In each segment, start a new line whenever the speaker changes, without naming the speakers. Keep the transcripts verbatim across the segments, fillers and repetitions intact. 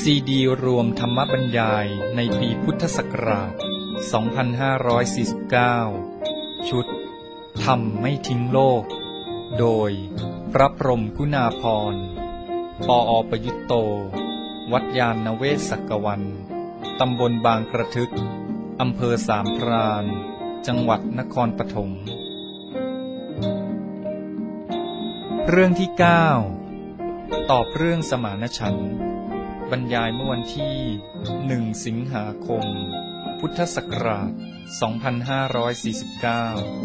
ซีดีรวมธรรมบรรยายในปีพุทธศักราช สองพันห้าร้อยสี่สิบเก้า ชุดธรรมไม่ทิ้งโลก โดยพระพรหมกุณาภรณ์ ปอ.ประยุตโต วัดยานนเวศกวัน ตำบลบางกระทึก อำเภอสามพราน จังหวัดนครปฐม เรื่องที่ เก้า ตอบเรื่องสมานฉันท์ บรรยายเมื่อวันที่ หนึ่ง สิงหาคม พุทธศักราช สองพันห้าร้อยสี่สิบเก้า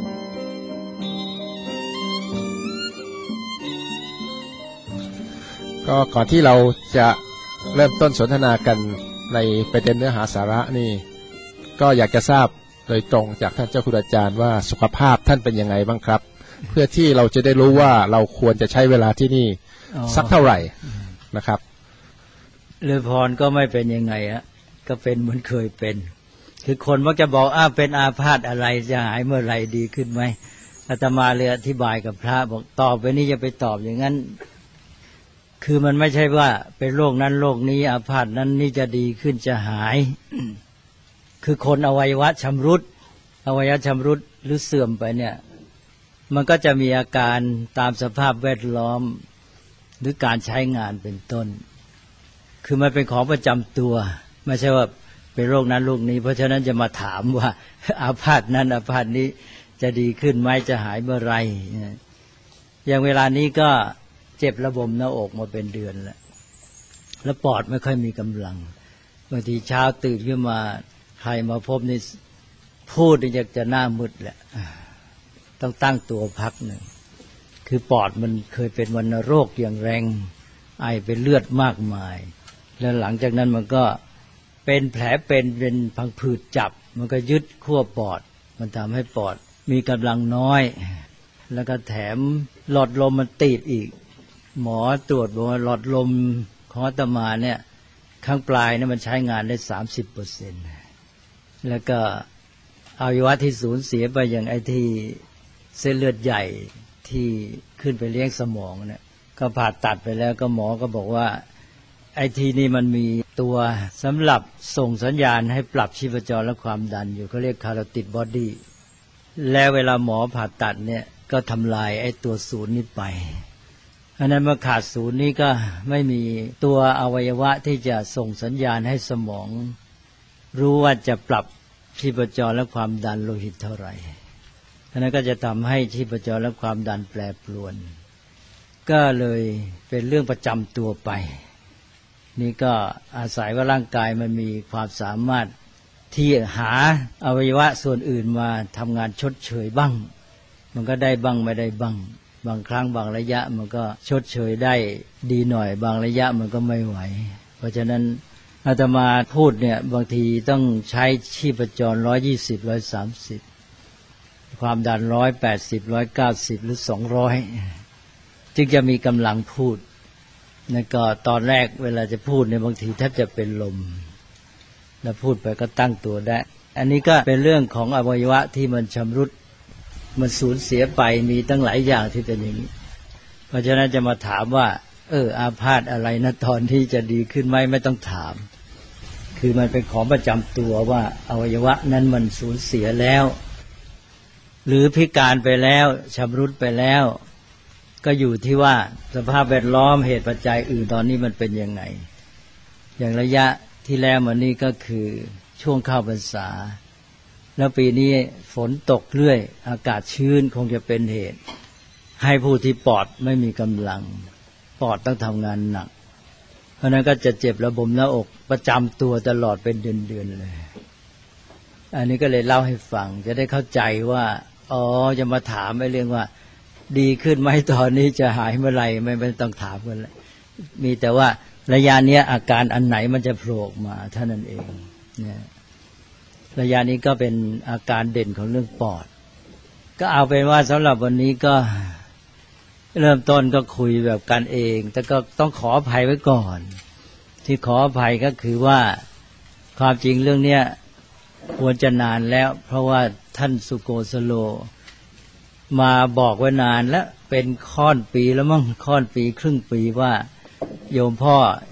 ก็ก่อนที่เราจะเริ่มต้นสนทนากันในประเด็นเนื้อหาสาระนี่ก็อยากจะทราบโดยตรงจากท่านเจ้าคุณอาจารย์ว่าสุขภาพท่านเป็นยังไงบ้างครับเพื่อที่เราจะได้รู้ว่าเราควรจะใช้เวลาที่นี่สักเท่าไหร่นะครับ
เรือพรก็ไม่เป็นยังไงฮะก็เป็นเหมือนเคยเป็นคือคนมักจะบอกอ้าวเป็นอาพาธอะไรจะหายเมื่อไหร่ดีขึ้นไหมอาตมาเลยอธิบายกับพระบอกตอบไปนี่จะไปตอบอย่างนั้นคือมันไม่ใช่ว่าเป็นโรคนั้นโรคนี้อาพาธนั้นนี่จะดีขึ้นจะหาย คือคนอวัยวะชำรุดอวัยวะชำรุดหรือเสื่อมไปเนี่ยมันก็จะมีอาการตามสภาพแวดล้อมหรือการใช้งานเป็นต้นคือมันเป็นของประจำตัวไม่ใช่ว่าเป็นโรคนั้นโรคนี้เพราะฉะนั้นจะมาถามว่าอาพาธนั้นอาพาธนี้จะดีขึ้นไหมจะหายเมื่อไรอย่างเวลานี้ก็เจ็บระบมหน้าอกมาเป็นเดือนแล้วแล้วปอดไม่ค่อยมีกำลังบางทีเช้าตื่นขึ้นมาใครมาพบนี่พูดอยากจะหน้ามืดแหละต้องตั้งตัวพักหนึ่งคือปอดมันเคยเป็นวัณโรคอย่างแรงไอเป็นเลือดมากมายแล้วหลังจากนั้นมันก็เป็นแผลเป็นเป็นพังผืดจับมันก็ยึดขั้วปอดมันทำให้ปอดมีกำลังน้อยแล้วก็แถมหลอดลมมันตีบอีกหมอตรวจบอกว่าหลอดลมของอาตมาเนี่ยข้างปลายเนี่ยมันใช้งานได้ สามสิบเปอร์เซ็นต์ แล้วก็อวัยวะที่สูญเสียไปอย่างไอ้ที่เส้นเลือดใหญ่ที่ขึ้นไปเลี้ยงสมองเนี่ยก็ผ่าตัดไปแล้วก็หมอก็บอกว่าไอ้ที่นี่มันมีตัวสำหรับส่งสัญญาณให้ปรับชีพจรและความดันอยู่เขาเรียกคาโรติดบอดี้แล้วเวลาหมอผ่าตัดเนี่ยก็ทำลายไอ้ตัวศูนย์นี้ไปอันนั้นเมื่อขาดศูนย์นี้ก็ไม่มีตัวอวัยวะที่จะส่งสัญญาณให้สมองรู้ว่าจะปรับชีพจรและความดันโลหิตเท่าไหร่อันนั้นก็จะทำให้ชีพจรและความดันแปรปรวนก็เลยเป็นเรื่องประจำตัวไปนี่ก็อาศัยว่าร่างกายมันมีความสามารถที่หาอวัยวะส่วนอื่นมาทำงานชดเชยบ้างมันก็ได้บ้างไม่ได้บ้างบางครั้งบางระยะมันก็ชดเชยได้ดีหน่อยบางระยะมันก็ไม่ไหวเพราะฉะนั้นอาตมาพูดเนี่ยบางทีต้องใช้ชีพจรหนึ่งร้อยยี่สิบ หนึ่งร้อยสามสิบความดันหนึ่งร้อยแปดสิบ หนึ่งร้อยเก้าสิบหรือสองร้อยจึงจะมีกำลังพูดแล้วก็ตอนแรกเวลาจะพูดเนี่ยบางทีแทบจะเป็นลมแล้วพูดไปก็ตั้งตัวได้อันนี้ก็เป็นเรื่องของอวัยวะที่มันชำรุดมันสูญเสียไปมีตั้งหลายอย่างที่เป็นอย่างนี้เพราะฉะนั้นจะมาถามว่าเอออาพาธอะไรนะตอนที่จะดีขึ้นไหมไม่ต้องถามคือมันเป็นของประจำตัวว่าอวัยวะนั้นมันสูญเสียแล้วหรือพิการไปแล้วชำรุดไปแล้วก็อยู่ที่ว่าสภาพแวดล้อมเหตุปัจจัยอื่นตอนนี้มันเป็นยังไงอย่างระยะที่แล้วมานี้ก็คือช่วงเข้าพรรษาแล้วปีนี้ฝนตกเรื่อยอากาศชื้นคงจะเป็นเหตุให้ผู้ที่ปอดไม่มีกำลังปอดต้องทำงานหนักเพราะนั้นก็จะเจ็บระบมหน้าอกประจำตัวตลอดเป็นเดือนๆเลยอันนี้ก็เลยเล่าให้ฟังจะได้เข้าใจว่าอ๋อจะมาถามไอ้เรื่องว่าดีขึ้นไหมตอนนี้จะหายเมื่อไหร่ไม่ไม่ต้องถามกันเลยมีแต่ว่าระยะนี้อาการอันไหนมันจะโผล่มาเท่านั้นเองเนี่ยระยะนี้ก็เป็นอาการเด่นของเรื่องปอดก็เอาเป็นว่าสำหรับวันนี้ก็เริ่มต้นก็คุยแบบกันเองแต่ก็ต้องขออภัยไว้ก่อนที่ขออภัยก็คือว่าความจริงเรื่องเนี้ยควรจะนานแล้วเพราะว่าท่านสุโกสโลมาบอกไว้นานแล้วเป็นค่อนปีแล้วมั้งค่อนปีครึ่งปีว่าโยมพ่อ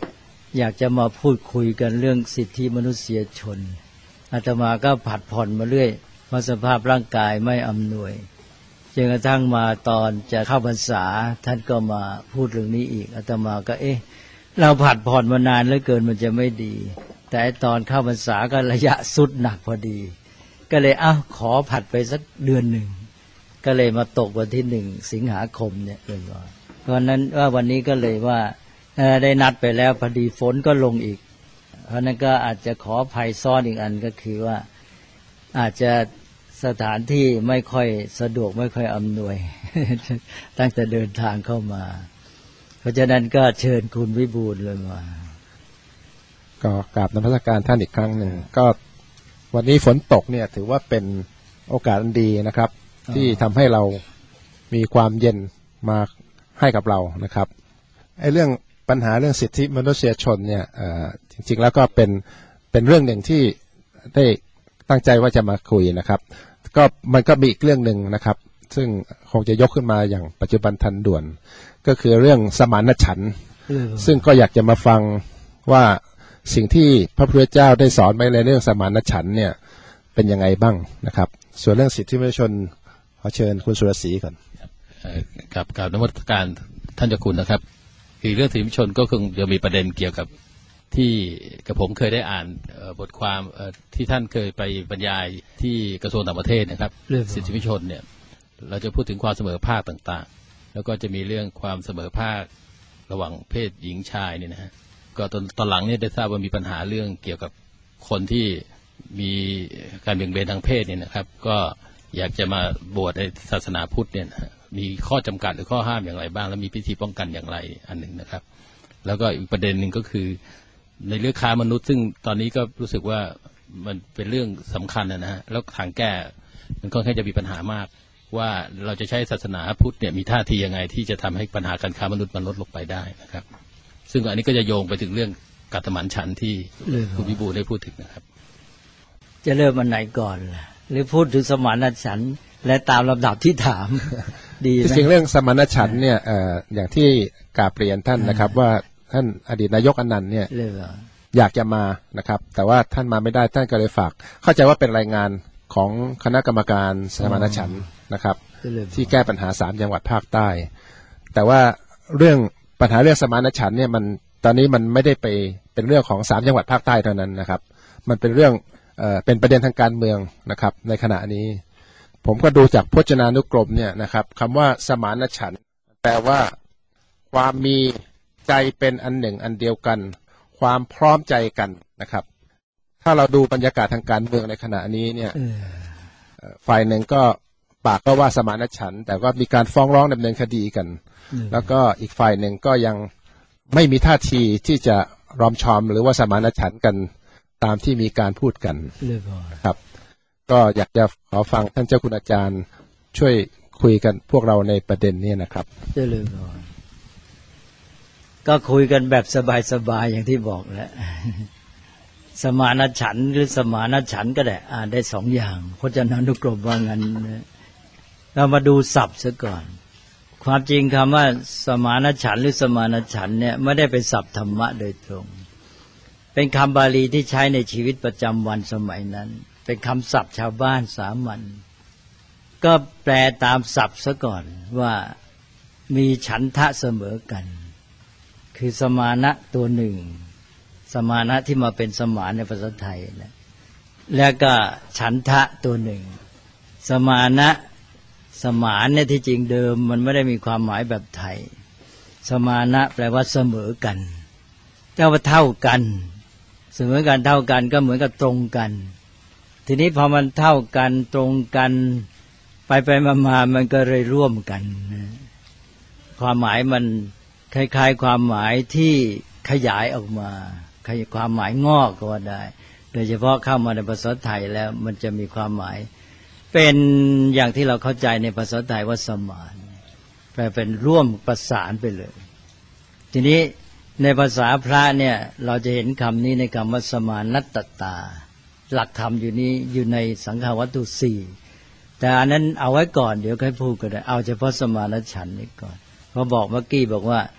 อยากจะมาพูดคุยกันเรื่องสิทธิมนุษยชนอาตมาก็ผัดผ่อนมาเรื่อยเพราะสภาพร่างกายไม่อำนวยจนกระทั่งมาตอนจะเข้าพรรษาท่านก็มาพูดเรื่องนี้อีกอาตมาก็เอ๊ะเราผัดผ่อนมานานเหลือเกินมันจะไม่ดีแต่ตอนเข้าพรรษาก็ระยะสุดหนักพอดีก็เลยอ้าวขอผัดไปสักเดือนหนึ่งก็เลยมาตกวันที่หนึ่งสิงหาคมเนี่ยเลยว่าเพราะนั้นว่าวันนี้ก็เลยว่าได้นัดไปแล้วพอดีฝนก็ลงอีกเพราะนั้นก็อาจจะขอภัยซ้อนอีกอันก็คือว่าอาจจะสถานที่ไม่ค่อยสะดวกไม่ค่อยอำนวย ตั้งแต่เดินทางเข้ามาเพราะฉะนั้นก็เชิญคุณวิบูลย์เลยมา
ก็กราบนมัสการท่านอีกครั้งหนึ่งก็วันนี้ฝนตกเนี่ยถือว่าเป็นโอกาสอันดีนะครับที่ทำให้เรามีความเย็นมาให้กับเรานะครับไอ้เรื่องปัญหาเรื่องสิทธิมนุษยชนเนี่ยจริงๆแล้วก็เป็นเป็นเรื่องหนึ่งที่ได้ตั้งใจว่าจะมาคุยนะครับก็มันก็มีอีกเรื่องหนึ่งนะครับซึ่งคงจะยกขึ้นมาอย่างปัจจุบันทันด่วนก็คือเรื่องสมานฉันท์ซึ่งก็อยากจะมาฟังว่าสิ่งที่พระพุทธเจ้าได้สอนไว้ในเรื่องสมานฉันท์เนี่ยเป็นยังไงบ้างนะครับส่วนเรื่องสิทธิมนุษยชนขอเชิญคุณสุรศรีก่อน
ครับกราบนมัสการท่านเจ้าคุณนะครับคือเรื่องสิทธิมนุษยชนก็คงจะมีประเด็นเกี่ยวกับที่กับผมเคยได้อ่านบทความที่ท่านเคยไปบรรยายที่กระทรวงต่างประเทศนะครับสิทธิมนุษยชนเนี่ยเราจะพูดถึงความเสมอภาคต่างๆแล้วก็จะมีเรื่องความเสมอภาคระหว่างเพศหญิงชายเนี่ยนะฮะก็ตอนตอนหลังเนี่ยได้ทราบว่ามีปัญหาเรื่องเกี่ยวกับคนที่มีการเบี่ยงเบนทางเพศเนี่ยนะครับก็อยากจะมาบวชในศาสนาพุทธเนี่ยมีข้อจำกัดหรือข้อห้ามอย่างไรบ้างและมีพิธีป้องกันอย่างไรอันหนึ่งนะครับแล้วก็อีกประเด็นหนึ่งก็คือในเรื่องค้ามนุษย์ซึ่งตอนนี้ก็รู้สึกว่ามันเป็นเรื่องสำคัญนะฮะแล้วทางแก้มันค่อนข้างจะมีปัญหามากว่าเราจะใช้ศาสนาพุทธเนี่ยมีท่าทียังไงที่จะทำให้ปัญหาการค้ามนุษย์มันลดลงไปได้นะครับซึ่งอันนี้ก็จะโยงไปถึงเรื่องกัตถัมมัญฉันท์ที่คุณวิบูลย์ได้พูดถึงนะครับ
จะเริ่มอันไหนก่อนล่ะหรือพูดถึงสมานฉันท์และตามลำดับที่ถามดีไหม
จริงๆเรื่องสมานฉันท์เนี่ยอย่างที่กราบเรียนท่านนะครับว่าท่านอดีตนายกอนันต์เนี่ยอยากจะมานะครับแต่ว่าท่านมาไม่ได้ท่านก็เลยฝากเข้าใจว่าเป็นรายงานของคณะกรรมการสมานฉันท์นะครับที่แก้ปัญหาสามจังหวัดภาคใต้แต่ว่าเรื่องปัญหาเรื่องสมานฉันท์เนี่ยมันตอนนี้มันไม่ได้ไปเป็นเรื่องของสามจังหวัดภาคใต้เท่านั้นนะครับมันเป็นเรื่องเอ่อเป็นประเด็นทางการเมืองนะครับในขณะนี้ผมก็ดูจากพจนานุกรมเนี่ยนะครับคำว่าสมานฉันท์แปลว่าความมีใจเป็นอันหนึ่งอันเดียวกันความพร้อมใจกันนะครับถ้าเราดูบรรยากาศทางการเมืองในขณะนี้เนี่ยฝ่ายหนึ่งก็ปากก็ว่าสมานฉันท์แต่ว่ามีการฟ้องร้องดำเนินคดีกันแล้วก็อีกฝ่ายหนึ่งก็ยังไม่มีท่าทีที่จะรอมชอมหรือว่าสมานฉันท์กันตามที่มีการพูดกันครับก็อยากจะขอฟังท่านเจ้าคุณอาจารย์ช่วยคุยกันพวกเราในประเด็นนี้นะครับ
เจริญพรก็คุยกันแบบสบายๆอย่างที่บอกแล้วสมานฉันท์หรือสมานฉันท์ก็ได้อ่านได้สองอย่างพจนานุกรมว่างั้นเรามาดูศัพท์ซะก่อนความจริงคำว่าสมานฉันท์หรือสมานฉันท์เนี่ยไม่ได้เป็นศัพท์ธรรมะโดยตรงเป็นคำบาลีที่ใช้ในชีวิตประจำวันสมัยนั้นเป็นคำศัพท์ชาวบ้านสามัญก็แปลตามศัพท์ซะก่อนว่ามีฉันทะเสมอกันคือสมานะตัวหนึ่งสมานะที่มาเป็นสมานในภาษาไทยนะแล้วก็ฉันทะตัวหนึ่งสมานะสมานเนี่ยที่จริงเดิมมันไม่ได้มีความหมายแบบไทยสมานะแปลว่าเสมอกันแต่ว่าเท่ากันเสมอกันเท่ากันก็เหมือนกับตรงกันทีนี้พอมันเท่ากันตรงกันไปไปมาๆมันก็เลยร่วมกันความหมายมันคล้ายๆความหมายที่ขยายออกมาความหมายงอกก็ว่าได้โดยเฉพาะเข้ามาในภาษาไทยแล้วมันจะมีความหมายเป็นอย่างที่เราเข้าใจในภาษาไทยว่าสมานแปลเป็นร่วมประสานไปเลยทีนี้ในภาษาพระเนี่ยเราจะเห็นคำนี้ในคำว่าสมานัตตตาหลักธรรมอยู่นี้อยู่ในสังฆวัตถุสี่แต่อันนั้นเอาไว้ก่อนเดี๋ยวค่อยพูดก็ได้เอาเฉพาะสมานฉันท์นี้ก่อนเพราะบอกเมื่อกี้บอกว่า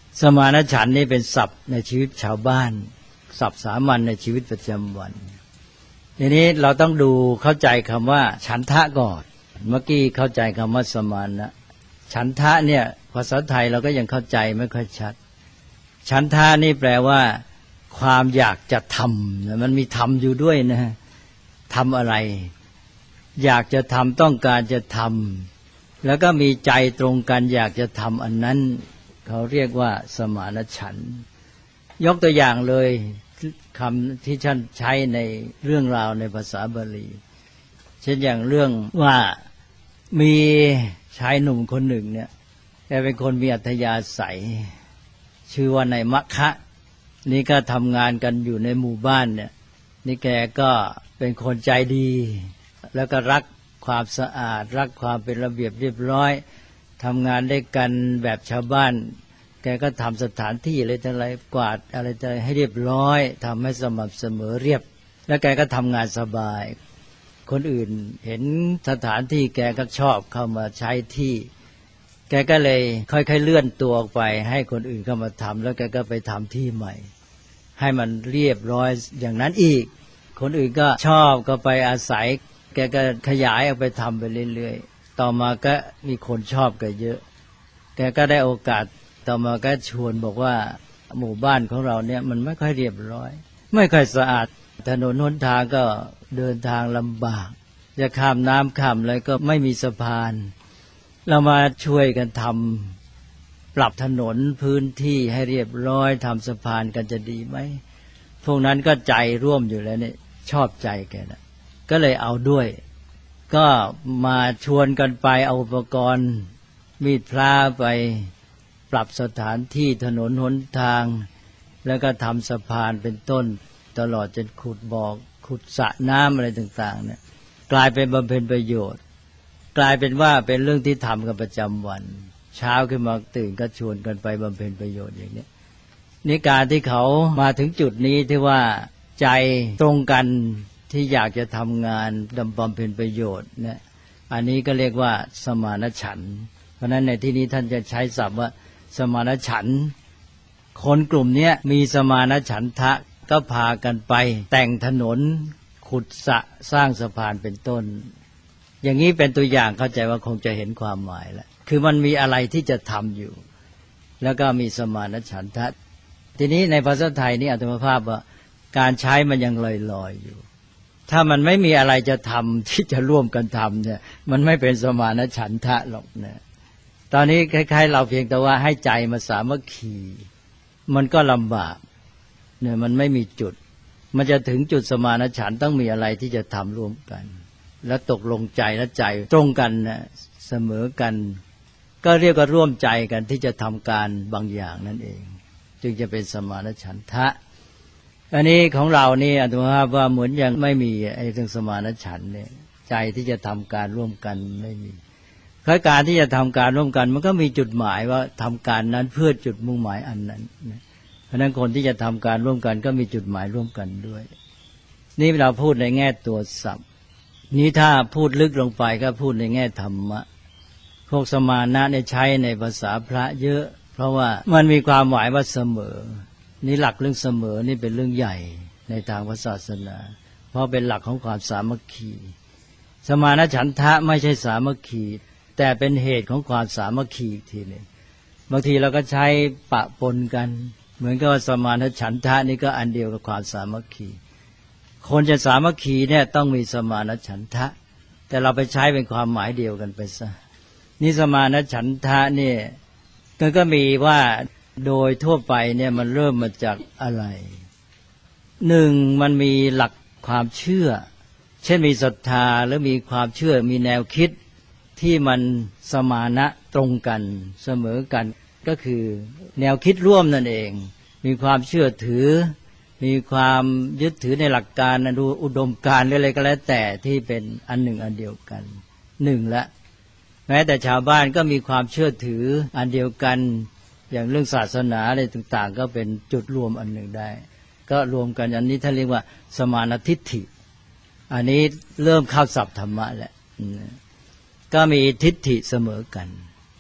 สมานฉันท์นี่เป็นศัพท์ในชีวิตชาวบ้านศัพท์สามัญในชีวิตประจำวันทีนี้เราต้องดูเข้าใจคำว่าฉันทะก่อนเมื่อกี้เข้าใจคำว่าสมานนะฉันทะเนี่ยภาษาไทยเราก็ยังเข้าใจไม่ค่อยชัดฉันทะนี่แปลว่าความอยากจะทำมันมีทำอยู่ด้วยนะทำอะไรอยากจะทำต้องการจะทำแล้วก็มีใจตรงกันอยากจะทำอันนั้นเขาเรียกว่าสมานฉันท์ยกตัวอย่างเลยคำที่ท่านใช้ในเรื่องราวในภาษาบาลีเช่นอย่างเรื่องว่ามีชายหนุ่มคนหนึ่งเนี่ยแกเป็นคนมีอัธยาศัยชื่อว่านายมะคะนี่ก็ทำงานกันอยู่ในหมู่บ้านเนี่ยนี่แกก็เป็นคนใจดีแล้วก็รักความสะอาดรักความเป็นระเบียบเรียบร้อยทำงานได้กันแบบชาวบ้านแกก็ทำสถานที่อะไรต่ออะไรกวาดอะไรต่ออะไรให้เรียบร้อยทำให้สม่ำเสมอเรียบแล้วแกก็ทำงานสบายคนอื่นเห็นสถานที่แกก็ชอบเข้ามาใช้ที่แกก็เลยค่อยๆเลื่อนตัวออกไปให้คนอื่นเข้ามาทำแล้วแกก็ไปทำที่ใหม่ให้มันเรียบร้อยอย่างนั้นอีกคนอื่นก็ชอบก็ไปอาศัยแกก็ขยายออกไปทำไปเรื่อยๆต่อมาก็มีคนชอบแกเยอะแกก็ได้โอกาสต่อมาก็ชวนบอกว่าหมู่บ้านของเราเนี่ยมันไม่ค่อยเรียบร้อยไม่ค่อยสะอาดถนนหนทางก็เดินทางลำบากจะข้ามน้ำข้ามอะไรก็ไม่มีสะพานเรามาช่วยกันทำปรับถนนพื้นที่ให้เรียบร้อยทำสะพานกันจะดีไหมพวกนั้นก็ใจร่วมอยู่แล้วเนี่ยชอบใจแกนะก็เลยเอาด้วยก็มาชวนกันไปเอาอุปกรณ์มีดพระไปปรับสถานที่ถนนหนทางแล้วก็ทำสะพานเป็นต้นตลอดจนขุดบ่อขุดสระน้ำอะไรต่างๆเนี่ยกลายเป็นบำเพ็ญประโยชน์กลายเป็นว่าเป็นเรื่องที่ทำกันประจำวันเช้าขึ้นมาตื่นก็ชวนกันไปบำเพ็ญประโยชน์อย่างนี้นี่การที่เขามาถึงจุดนี้ที่ว่าใจตรงกันที่อยากจะทำงานดำบำเพ็ญประโยชน์เนี่ยอันนี้ก็เรียกว่าสมานฉันท์เพราะฉะนั้นในที่นี้ท่านจะใช้ศัพท์ว่าสมานฉันท์คนกลุ่มนี้มีสมานฉันทะก็พากันไปแต่งถนนขุดสระสร้างสะพานเป็นต้นอย่างนี้เป็นตัวอย่างเข้าใจว่าคงจะเห็นความหมายแล้วคือมันมีอะไรที่จะทำอยู่แล้วก็มีสมานฉันทะทีนี้ในภาษาไทยนี่อาตมาภาพว่าการใช้มันยังลอยๆอยู่ถ้ามันไม่มีอะไรจะทำที่จะร่วมกันทำเนี่ยมันไม่เป็นสมานฉันทะหรอกนะตอนนี้คล้ายๆเราเพียงแต่ว่าให้ใจมาสามัคคีมันก็ลำบากเนี่ยมันไม่มีจุดมันจะถึงจุดสมานฉันท์ต้องมีอะไรที่จะทำร่วมกันแล้วตกลงใจและใจตรงกันนะเสมอกันก็เรียกว่าร่วมใจกันที่จะทำการบางอย่างนั่นเองจึงจะเป็นสมานฉันทะอันนี้ของเรานี่อาตมาภาพว่าเหมือนยังไม่มีไอ้เรื่องสมานฉันท์เนี่ยใจที่จะทำการร่วมกันไม่มีคือการที่จะทำการร่วมกันมันก็มีจุดหมายว่าทำการนั้นเพื่อจุดมุ่งหมายอันนั้นเพราะฉะนั้นคนที่จะทำการร่วมกันก็มีจุดหมายร่วมกันด้วยนี่เราพูดในแง่ตัวศัพท์นี้ถ้าพูดลึกลงไปก็พูดในแง่ธรรมะพวกสมานะเนี่ยใช้ในภาษาพระเยอะเพราะว่ามันมีความหมายว่าเสมอนี่หลักเรื่องเสมอนี่เป็นเรื่องใหญ่ในทางศาสนาเพราะเป็นหลักของความสามัคคีสมานฉันทะไม่ใช่สามัคคีแต่เป็นเหตุของความสามัคคีอีกทีนึงบางทีเราก็ใช้ปะปนกันเหมือนกับว่าสมานฉันทะนี่ก็อันเดียวกับความสามัคคีคนจะสามัคคีเนี่ยต้องมีสมานฉันทะแต่เราไปใช้เป็นความหมายเดียวกันไปซะนี่สมานฉันทะเนี่ยมันก็มีว่าโดยทั่วไปเนี่ยมันเริ่มมาจากอะไรหนึ่งมันมีหลักความเชื่อเช่นมีศรัทธาหรือมีความเชื่อมีแนวคิดที่มันสมานะตรงกันเสมอกันก็คือแนวคิดร่วมนั่นเองมีความเชื่อถือมีความยึดถือในหลักการดูอุดมการณ์หรืออะไรก็แล้วแต่ที่เป็นอันหนึ่งอันเดียวกันหนึ่งละแม้แต่ชาวบ้านก็มีความเชื่อถืออันเดียวกันอย่างเรื่องศาสนาอะไรต่างๆก็เป็นจุดรวมอันหนึ่งได้ก็รวมกันอันนี้ท่านเรียกว่าสมานทิฏฐิอันนี้เริ่มเข้าศัพท์ธรรมะแล้วก็มีทิฏฐิเสมอกัน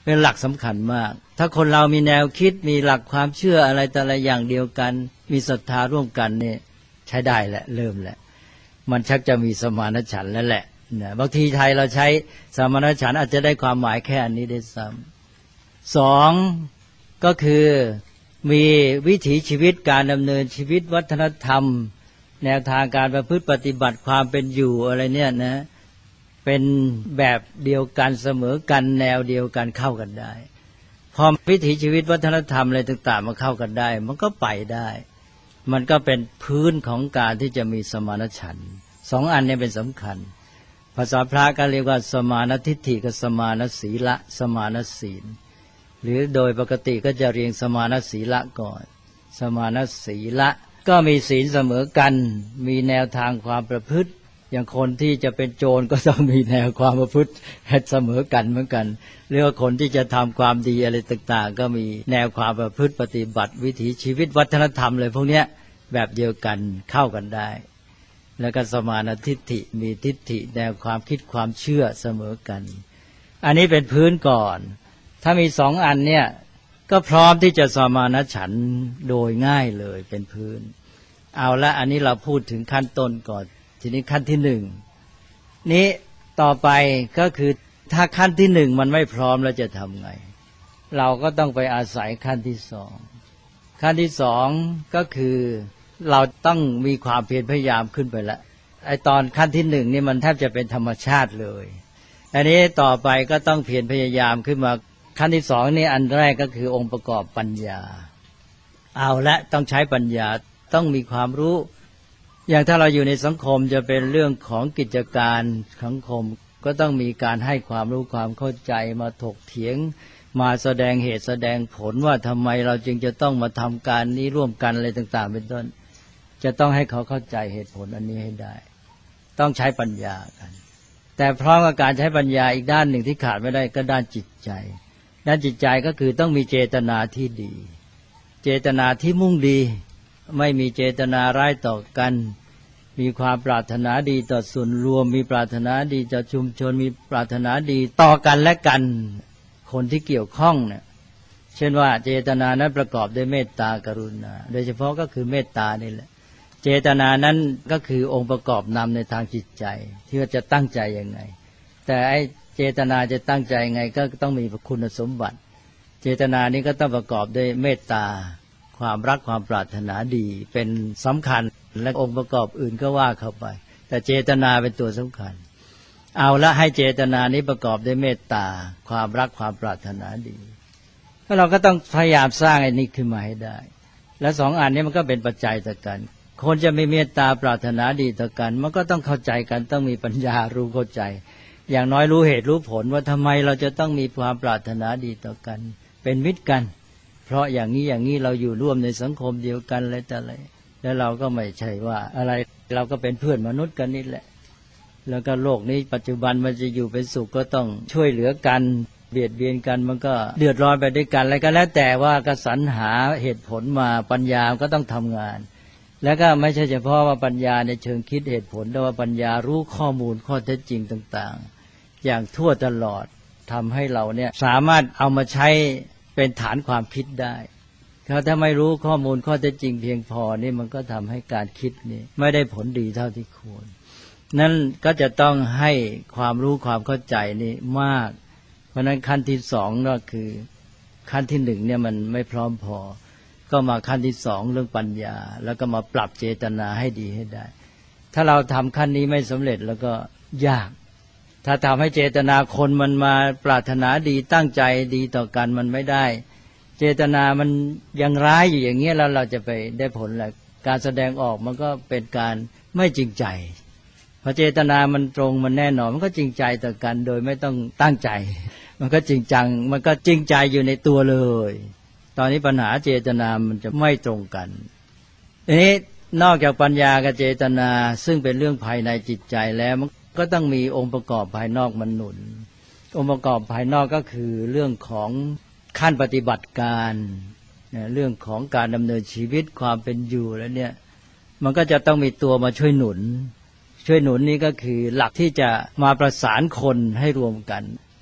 เป็นหลักสำคัญมากถ้าคนเรามีแนวคิดมีหลักความเชื่ออะไรแต่ละอย่างเดียวกันมีศรัทธาร่วมกันเนี่ยใช้ได้แหละเริ่มแหละมันชักจะมีสมานฉันท์แล้วแหละนะบางทีไทยเราใช้สมานฉันท์อาจจะได้ความหมายแค่อันนี้ได้ซ้ำสองก็คือมีวิถีชีวิตการดำเนินชีวิตวัฒนธรรมแนวทางการประพฤติปฏิบัติความเป็นอยู่อะไรเนี่ยนะเป็นแบบเดียวกันเสมอกันแนวเดียวกันเข้ากันได้พอวิถีชีวิตวัฒนธรรมอะไรต่างๆมาเข้ากันได้มันก็ไปได้มันก็เป็นพื้นของการที่จะมีสมานฉันท์สองอันนี้เป็นสำคัญภาษาพระก็เรียกว่าสมานทิฏฐิกับสมานศีละสมานศีลหรือโดยปกติก็จะเรียงสมานศีละก่อนสมานศีละก็มีศีลเสมอกันมีแนวทางความประพฤติอย่างคนที่จะเป็นโจรก็ต้องมีแนวความประพฤติเสมอกันเหมือนกันหรือว่าคนที่จะทำความดีอะไรต่างๆก็มีแนวความประพฤติปฏิบัติวิถีชีวิตวัฒนธรรมเลยพวกนี้แบบเดียวกันเข้ากันได้แล้วก็สมานทิฏฐิมีทิฏฐิแนวความคิดความเชื่อเสมอกันอันนี้เป็นพื้นก่อนถ้ามีสองอันเนี่ยก็พร้อมที่จะสมานฉันท์โดยง่ายเลยเป็นพื้นเอาละอันนี้เราพูดถึงขั้นต้นก่อนทีนี้ขั้นที่หนึ่งนี้ต่อไปก็คือถ้าขั้นที่หนึ่งมันไม่พร้อมแล้วจะทำไงเราก็ต้องไปอาศัยขั้นที่สองขั้นที่สองก็คือเราต้องมีความเพียรพยายามขึ้นไปแล้วไอ้ตอนขั้นที่หนึ่งนี่มันแทบจะเป็นธรรมชาติเลยอันนี้ต่อไปก็ต้องเพียรพยายามขึ้นมาขั้นที่สองนี่อันแรกก็คือองค์ประกอบปัญญาเอาละต้องใช้ปัญญาต้องมีความรู้อย่างถ้าเราอยู่ในสังคมจะเป็นเรื่องของกิจการสังคมก็ต้องมีการให้ความรู้ความเข้าใจมาถกเถียงมาแสดงเหตุแสดงผลว่าทำไมเราจึงจะต้องมาทำการนี้ร่วมกันอะไรต่างๆเป็นต้นจะต้องให้เขาเข้าใจเหตุผลอันนี้ให้ได้ต้องใช้ปัญญากันแต่พร้อมกับการใช้ปัญญาอีกด้านหนึ่งที่ขาดไม่ได้ก็ด้านจิตใจด้านจิตใจก็คือต้องมีเจตนาที่ดีเจตนาที่มุ่งดีไม่มีเจตนาร้ายต่อกันมีความปรารถนาดีต่อส่วนรวมมีปรารถนาดีต่อชุมชนมีปรารถนาดีต่อกันและกันคนที่เกี่ยวข้องเนี่ยเช่นว่าเจตนานั้นประกอบด้วยเมตตากรุณาโดยเฉพาะก็คือเมตตานี่แหละเจตนานั้นก็คือองค์ประกอบนำในทางจิตใจที่ว่าจะตั้งใจยังไงแต่ไอ้เจตนาจะตั้งใจยังไงก็ต้องมีคุณสมบัติเจตนานี้ก็ต้องประกอบด้วยเมตตาความรักความปรารถนาดีเป็นสำคัญและองค์ประกอบอื่นก็ว่าเข้าไปแต่เจตนาเป็นตัวสำคัญเอาละให้เจตนานี้ประกอบด้วยเมตตาความรักความปรารถนาดีแล้วเราก็ต้องพยายามสร้างไอ้นี้ขึ้นมาให้ได้และสองอันนี้มันก็เป็นปัจจัยต่อกันคนจะมีเมตตาปรารถนาดีต่อกันมันก็ต้องเข้าใจกันต้องมีปัญญารู้เข้าใจอย่างน้อยรู้เหตุรู้ผลว่าทำไมเราจะต้องมีความปรารถนาดีต่อกันเป็นมิตรกันเพราะอย่างนี้อย่างนี้เราอยู่ร่วมในสังคมเดียวกันอะไรแต่อะไรแล้วเราก็ไม่ใช่ว่าอะไรเราก็เป็นเพื่อนมนุษย์กันนี่แหละแล้วก็โลกนี้ปัจจุบันมันจะอยู่เป็นสุขก็ต้องช่วยเหลือกันเบียดเบียนกันมันก็เดือดร้อนไปด้วยกันอะไรก็แล้วแต่ว่ากสรรหาเหตุผลมาปัญญาก็ต้องทำงานแล้วก็ไม่ใช่เฉพาะว่าปัญญาในเชิงคิดเหตุผลแต่ว่าปัญญารู้ข้อมูลข้อเท็จจริงต่างๆอย่างทั่วตลอดทำให้เราเนี่ยสามารถเอามาใช้เป็นฐานความคิดได้ถ้าไม่รู้ข้อมูลข้อเท็จจริงเพียงพอนี่มันก็ทำให้การคิดนี่ไม่ได้ผลดีเท่าที่ควรนั่นก็จะต้องให้ความรู้ความเข้าใจนี่มากเพราะนั้นขั้นที่สองก็คือขั้นที่หนึ่งเนี่ยมันไม่พร้อมพอก็มาขั้นที่สองเรื่องปัญญาแล้วก็มาปรับเจตนาให้ดีให้ได้ถ้าเราทำขั้นนี้ไม่สำเร็จแล้วก็ยากถ้าทำให้เจตนาคนมันมาปรารถนาดีตั้งใจดีต่อกันมันไม่ได้เจตนามันยังร้ายอยู่อย่างเงี้ยแล้วเราจะไปได้ผลแหละการแสดงออกมันก็เป็นการไม่จริงใจพอเจตนามันตรงมันแน่นอนมันก็จริงใจต่อกันโดยไม่ต้องตั้งใจมันก็จริงจังมันก็จริงใจอยู่ในตัวเลยตอนนี้ปัญหาเจตนามันจะไม่ตรงกันทีนี้นอกจากปัญญากับเจตนาซึ่งเป็นเรื่องภายในจิตใจแล้วมันก็ต้องมีองค์ประกอบภายนอกมันหนุนองค์ประกอบภายนอกก็คือเรื่องของขั้นปฏิบัติการเรื่องของการดำเนินชีวิตความเป็นอยู่แล้วเนี่ยมันก็จะต้องมีตัวมาช่วยหนุนช่วยหนุนนี่ก็คือหลักที่จะมาประสานคนให้รวมกัน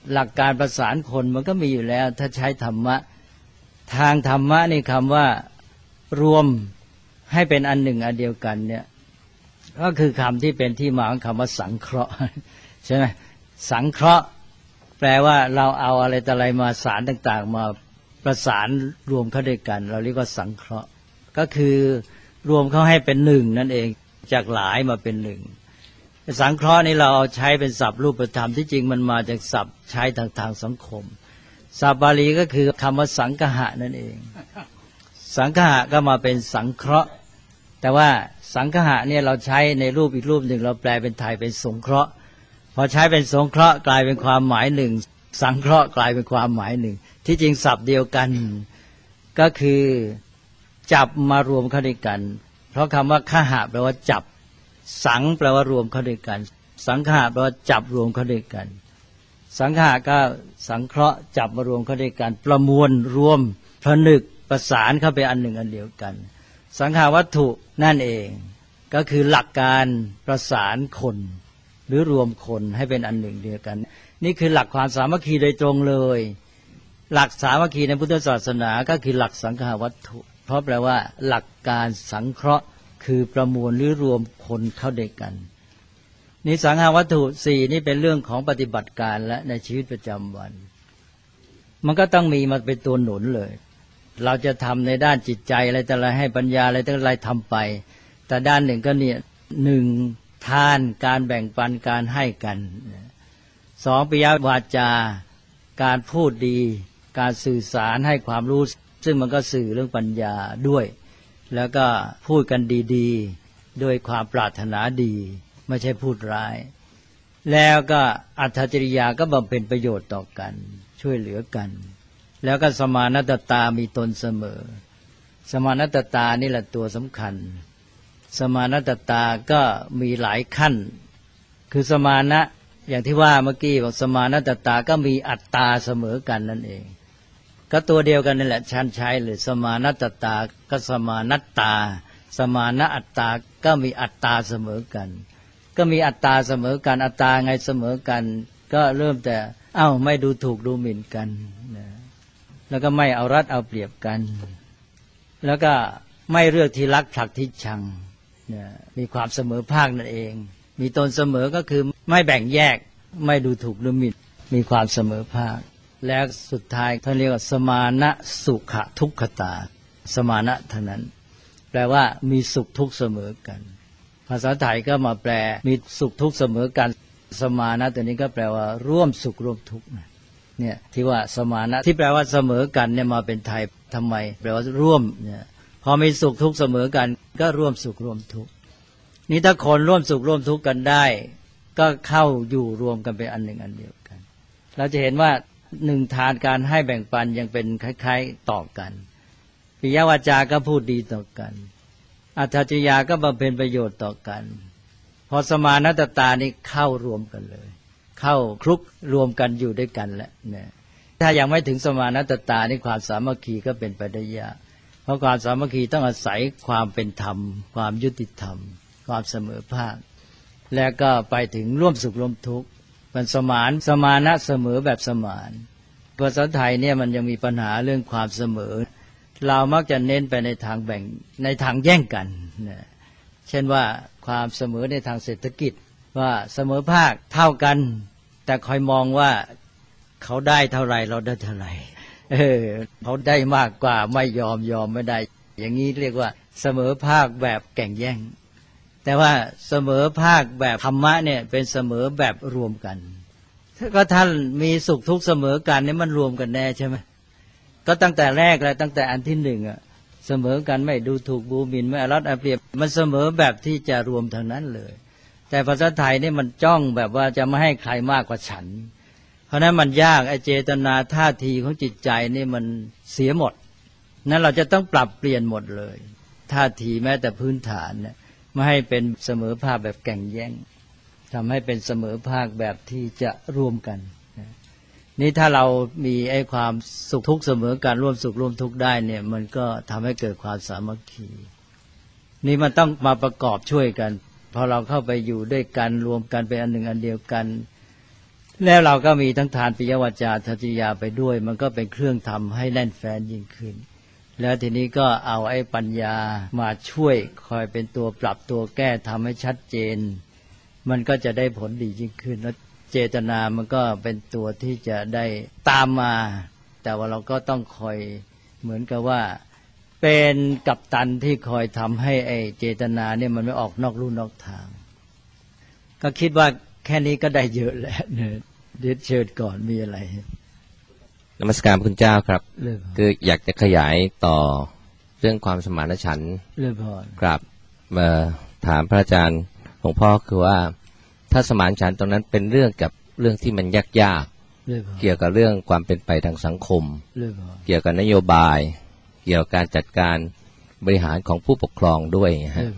หลักการประสานคนมันก็มีอยู่แล้วถ้าใช้ธรรมะทางธรรมะนี่คำว่ารวมให้เป็นอันหนึ่งอันเดียวกันเนี่ยก็คือคำที่เป็นที่มาของคำว่าสังเคราะห์ใช่ไหมสังเคราะห์แปลว่าเราเอาอะไรต่ออะไรมาสารต่างๆมาประสานรวมเข้าด้วยกันเราเรียกว่าสังเคราะห์ก็คือรวมเข้าให้เป็นหนึ่งนั่นเองจากหลายมาเป็นหนึ่งสังเคราะห์นี้เราเอาใช้เป็นศัพท์รูปธรรมที่จริงมันมาจากศัพท์ใช้ทางทางสังคมศัพท์บาลีก็คือคำว่าสังคหะนั่นเองสังคหะก็มาเป็นสังเคราะห์แต่ว่าสังคหะเนี่ยเราใช้ในรูปอีกรูปหนึ่งเราแปลเป็นไทยเป็นสงเคราะห์พอใช้เป็นสงเคราะห์กลายเป็นความหมายหนึ่งสังเคราะห์กลายเป็นความหมายหนึ่งที่จริงศัพท์เดียวกันก็คือจับมารวมเข้าด้วยกันเพราะคำว่าคหะแปลว่าจับสังแปลว่ารวมเข้าด้วยกันสังขะแปลว่าจับรวมเข้าด้วยกันสังขะก็สังเคราะห์จับมารวมเข้าด้วยกันประมวลรวมผนึกประสานเข้าไปอันหนึ่งอันเดียวกันสังขาวัตถุนั่นเองก็คือหลักการประสานคนหรือรวมคนให้เป็นอันหนึ่งเดียวกันนี่คือหลักความสามัคคีโดยตรงเลยหลักสามัคคีในพุทธศาสนาก็คือหลักสังขาวัตถุเพราะแปลว่าหลักการสังเคราะห์คือประมวลหรือรวมคนเข้าด้วยกันนี่สังขาวัตถุสี่นี่เป็นเรื่องของปฏิบัติการและในชีวิตประจำวันมันก็ต้องมีมาเป็นตัวหนุนเลยเราจะทำในด้านจิตใจอะไรแต่อะไรให้ปัญญาอะไรแต่อะไรทำไปแต่ด้านหนึ่งก็เนี่ยหนึ่งทานการแบ่งปันการให้กันสองปิยวาจาการพูดดีการสื่อสารให้ความรู้ซึ่งมันก็สื่อเรื่องปัญญาด้วยแล้วก็พูดกันดีๆด้วยความปรารถนาดีไม่ใช่พูดร้ายแล้วก็อัตถจริยาก็บำเพ็ญประโยชน์ต่อกันช่วยเหลือกันแล้วก็สมานัตตามีตนเสมอสมานัตตานี่แหละตัวสำคัญสมานัตตาก็มีหลายขั้นคือสมานะอย่างที่ว่าเมื่อกี้บอกสมานัตตาก็มีอัตตาเสมอกันนั่นเองก็ตัวเดียวกันนั่นแหละชั้นใช้เลยสมานัตตาก็สมานัตตาสมานะอัตตาก็มีอัตตาเสมอกันก็มีอัตตาเสมอกันอัตตาไงเสมอกันก็เริ่มแต่เอ้าไม่ดูถูกดูหมิ่นกันแล้วก็ไม่เอารัดเอาเปรียบกันแล้วก็ไม่เลือกที่รักผลักที่ชังมีความเสมอภาคนั่นเองมีตนเสมอก็คือไม่แบ่งแยกไม่ดูถูกดูหมิ่นมีความเสมอภาคแล้วสุดท้ายท่านเรียกว่าสมานะสุขทุกขตาสมานะเท่านั้นแปลว่ามีสุขทุกข์เสมอกันภาษาไทยก็มาแปลมีสุขทุกข์เสมอกันสมานะตัวนี้ก็แปลว่าร่วมสุขร่วมทุกข์เนี่ยที่ว่าสมานะที่แปลว่าเสมอกันเนี่ยมาเป็นไทยทำไมแปลว่าร่วมเนี่ยพอมีสุขทุกข์เสมอกันก็ร่วมสุขร่วมทุกข์นี่ถ้าคนร่วมสุขร่วมทุกข์กันได้ก็เข้าอยู่รวมกันเป็นอันหนึ่งอันเดียวกันเราจะเห็นว่าหนึ่งทานการให้แบ่งปันยังเป็นคล้ายๆต่อกันปิยวาจาก็พูดดีต่อกันอัตถจริยาก็บำเพ็ญประโยชน์ต่อกันพอสมานัตตานี่เข้ารวมกันเลยเข้าคลุกรวมกันอยู่ด้วยกันแล้วเนี่ยถ้ายังไม่ถึงสมานัตตานี่ความสามัคคีก็เป็นไปได้ยากเพราะความสามัคคีต้องอาศัยความเป็นธรรมความยุติธรรมความเสมอภาคแล้วก็ไปถึงร่วมสุขร่วมทุกข์มันสมานสมานะเสมอแบบสมานภาษาไทยเนี่ยมันยังมีปัญหาเรื่องความเสมอเรามักจะเน้นไปในทางแบ่งในทางแย่งกันนะเช่นว่าความเสมอในทางเศรษฐกิจว่าเสมอภาคเท่ากันแต่คอยมองว่าเขาได้เท่าไรเราได้เท่าไรเออเขาได้มากกว่าไม่ยอมยอมไม่ได้อย่างนี้เรียกว่าเสมอภาคแบบแข่งแย่งแต่ว่าเสมอภาคแบบธรรมะเนี่ยเป็นเสมอแบบรวมกันถ้าก็ท่านมีสุขทุกข์เสมอกันเนี่ยมันรวมกันแน่ใช่ไหมก็ตั้งแต่แรกเลยตั้งแต่อันที่หนึ่งอ่ะเสมอกันไม่ดูถูกดูหมิ่นไม่เอารัดเอาเปรียบมันเสมอแบบที่จะรวมทางนั้นเลยแต่ภาษาไทยนี่มันจ้องแบบว่าจะไม่ให้ใครมากกว่าฉันเพราะนั้นมันยากไอ้เจตนาท่าทีของจิตใจนี่มันเสียหมดนั้นเราจะต้องปรับเปลี่ยนหมดเลยท่าทีแม้แต่พื้นฐานเนี่ยไม่ให้เป็นเสมอภาคแบบแข่งแย่งทำให้เป็นเสมอภาคแบบที่จะรวมกันนี่ถ้าเรามีไอ้ความสุขทุกข์เสมอกันร่วมสุขร่วมทุกข์ได้เนี่ยมันก็ทำให้เกิดความสามัคคีนี่มันต้องมาประกอบช่วยกันพอเราเข้าไปอยู่ด้วยกันรวมกันเป็นอันหนึ่งอันเดียวกันแล้วเราก็มีทั้งทานปิยวาจาทัจจิยาไปด้วย มันก็เป็นเครื่องทำให้แน่นแฟ้นยิ่งขึ้นแล้วทีนี้ก็เอาไอ้ปัญญามาช่วยคอยเป็นตัวปรับตัวแก้ทำให้ชัดเจนมันก็จะได้ผลดียิ่งขึ้นแล้วเจตนามันก็เป็นตัวที่จะได้ตามมาแต่ว่าเราก็ต้องคอยเหมือนกับว่าเป็นกัปตันที่คอยทำให้ไอ้เจตนาเนี่ยมันไม่ออกนอกลู่นอกทางก็คิดว่าแค่นี้ก็ได้เยอะแล้วเนี่ยเดี๋ยวเชิญก่อนมีอะไร
นมัสการคุณเจ้าครับคืออยากจะขยายต่อเรื่องความสมานฉันท์ครับมาถามพระอาจารย์หลวงพ่อคือว่าถ้าสมานฉันท์ตรงนั้นเป็นเรื่องกับเรื่องที่มันยากๆเกี่ยวกับเรื่องความเป็นไปทางสังคมเกี่ยวกับนโยบายเกี่ยวกับการจัดการบริหารของผู้ปกครองด้วยฮะ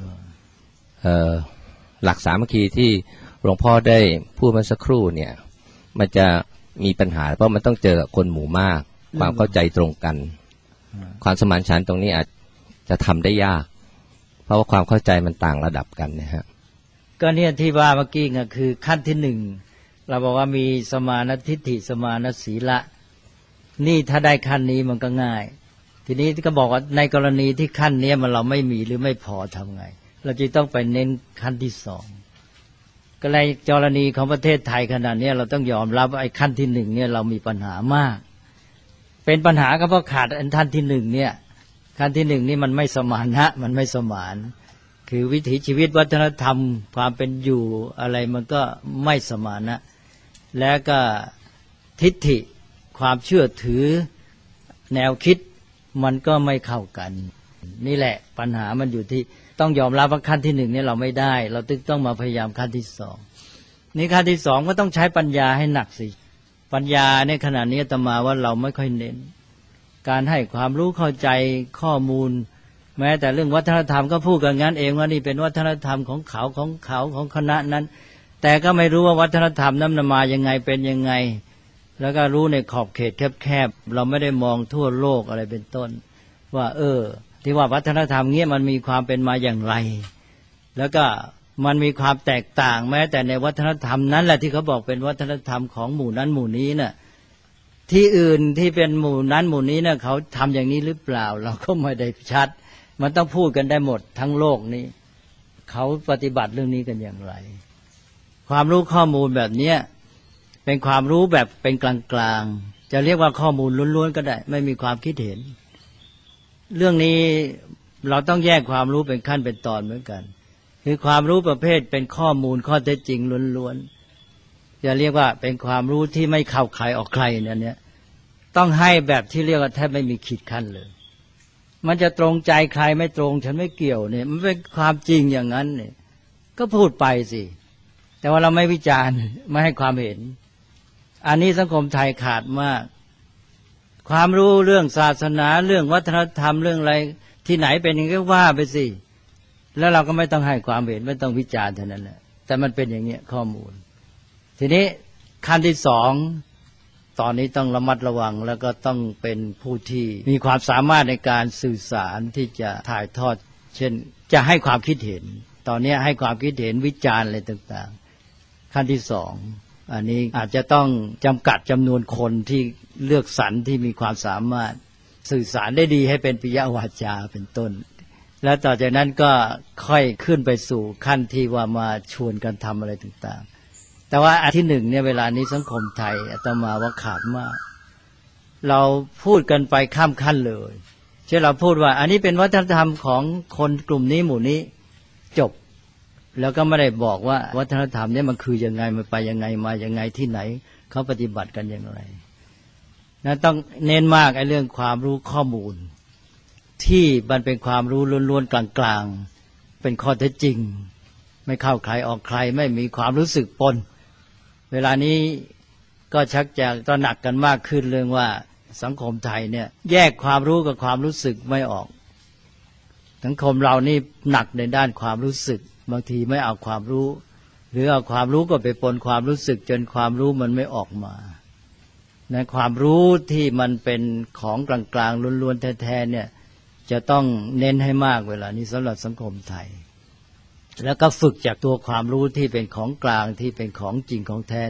หลักสามัคคีที่หลวงพ่อได้พูดเมื่อสักครู่เนี่ยมันจะมีปัญหาเพราะมันต้องเจอกับคนหมู่มากความเข้าใจตรงกันความสมานฉันท์ตรงนี้อาจจะทำได้ยากเพราะว่าความเข้าใจมันต่างระดับกันนะฮะ
ก็เนี่ยที่ว่าเมื่อกี้ก็คือขั้นที่หนึ่งเราบอกว่ามีสมานทิฏฐิสมานศีละนี่ถ้าได้ขั้นนี้มันก็ง่ายทีนี้ก็บอกว่าในกรณีที่ขั้นนี้มันเราไม่มีหรือไม่พอทำไงเราจะต้องไปเน้นขั้นที่สองก็ในกรณีของประเทศไทยขนาดนี้เราต้องยอมรับว่าไอ้ขั้นที่หนึ่งเนี่ยเรามีปัญหามากเป็นปัญหาก็เพราะขาดอันขั้นที่หนึ่งเนี่ยขั้นที่หนึ่งนี่มันไม่สมานนะมันไม่สมานคือวิถีชีวิตวัฒนธรรมความเป็นอยู่อะไรมันก็ไม่สมานนะแล้วก็ทิฏฐิความเชื่อถือแนวคิดมันก็ไม่เข้ากันนี่แหละปัญหามันอยู่ที่ต้องยอมรับว่าขั้นที่หนึ่งเนี่ยเราไม่ได้เราต้องต้องมาพยายามขั้นที่สองนี่ขั้นที่สองก็ต้องใช้ปัญญาให้หนักสิปัญญาในขณะนี้อาตมาว่าเราไม่ค่อยเน้นการให้ความรู้เข้าใจข้อมูลแม้แต่เรื่องวัฒนธรรมก็พูดกันงั้นเองว่านี่เป็นวัฒนธรรมของเขาของเขาของคณะนั้นแต่ก็ไม่รู้ว่าวัฒนธรรมนั้นมายังไงเป็นยังไงแล้วก็รู้ในขอบเขตแคบๆเราไม่ได้มองทั่วโลกอะไรเป็นต้นว่าเออที่ว่าวัฒนธรรมเงี้ยมันมีความเป็นมาอย่างไรแล้วก็มันมีความแตกต่างแม้แต่ในวัฒนธรรมนั้นแหละที่เขาบอกเป็นวัฒนธรรมของหมู่นั้นหมู่นี้น่ะที่อื่นที่เป็นหมู่นั้นหมู่นี้น่ะเขาทำอย่างนี้หรือเปล่าเราก็ไม่ได้ชัดมันต้องพูดกันได้หมดทั้งโลกนี้เขาปฏิบัติเรื่องนี้กันอย่างไรความรู้ข้อมูลแบบเนี้ยเป็นความรู้แบบเป็นกลางๆจะเรียกว่าข้อมูลล้วนๆก็ได้ไม่มีความคิดเห็นเรื่องนี้เราต้องแยกความรู้เป็นขั้นเป็นตอนเหมือนกันคือความรู้ประเภทเป็นข้อมูลข้อเท็จจริงล้วนๆจะเรียกว่าเป็นความรู้ที่ไม่เข้าใครออกใครเนี่ยต้องให้แบบที่เรียกว่าแทบไม่มีขีดขั้นเลยมันจะตรงใจใครไม่ตรงฉันไม่เกี่ยวเนี่ยมันเป็นความจริงอย่างนั้นเนี่ยก็พูดไปสิแต่ว่าเราไม่วิจารณ์ไม่ให้ความเห็นอันนี้สังคมไทยขาดมากความรู้เรื่องศาสนาเรื่องวัฒนธรรมเรื่องอะไรที่ไหนเป็นอย่างนี้ก็ว่าไปสิแล้วเราก็ไม่ต้องให้ความเห็นไม่ต้องวิจารณ์เท่านั้นแหละแต่มันเป็นอย่างนี้ข้อมูลทีนี้ขั้นที่สองตอนนี้ต้องระมัดระวังแล้วก็ต้องเป็นผู้ที่มีความสามารถในการสื่อสารที่จะถ่ายทอดเช่นจะให้ความคิดเห็นตอนนี้ให้ความคิดเห็นวิจารณ์อะไรต่างๆขั้นที่สองอันนี้อาจจะต้องจำกัดจำนวนคนที่เลือกสรรที่มีความสามารถสื่อสารได้ดีให้เป็นปิยวาจาเป็นต้นแล้วต่อจากนั้นก็ค่อยขึ้นไปสู่ขั้นที่ว่ามาชวนกันทำอะไรต่างๆแต่ว่าอันที่หนึ่งเนี่ยเวลานี้สังคมไทยอาตมาว่าขาดมากเราพูดกันไปข้ามขั้นเลยเช่นเราพูดว่าอันนี้เป็นวัฒนธรรมของคนกลุ่มนี้หมู่นี้จบแล้วก็ไม่ได้บอกว่าวัฒนธรรมเนี่ยมันคือยังไงมันไปยังไงมายังไงที่ไหนเขาปฏิบัติกันอย่างไรนะต้องเน้นมากไอ้เรื่องความรู้ข้อมูลที่มันเป็นความรู้ล้วนๆกลางๆเป็นข้อเท็จจริงไม่เข้าใครออกใครไม่มีความรู้สึกปนเวลานี้ก็ชักจะตระหนักกันมากขึ้นเรื่องว่าสังคมไทยเนี่ยแยกความรู้กับความรู้สึกไม่ออกสังคมเรานี่หนักในด้านความรู้สึกบางทีไม่เอาความรู้หรือเอาความรู้ก็ไปปนความรู้สึกจนความรู้มันไม่ออกมาในความรู้ที่มันเป็นของกลางๆล้วนๆแท้ๆเนี่ยจะต้องเน้นให้มากเวลานี้สำหรับสังคมไทยแล้วก็ฝึกจากตัวความรู้ที่เป็นของกลางที่เป็นของจริงของแท้เนี่ย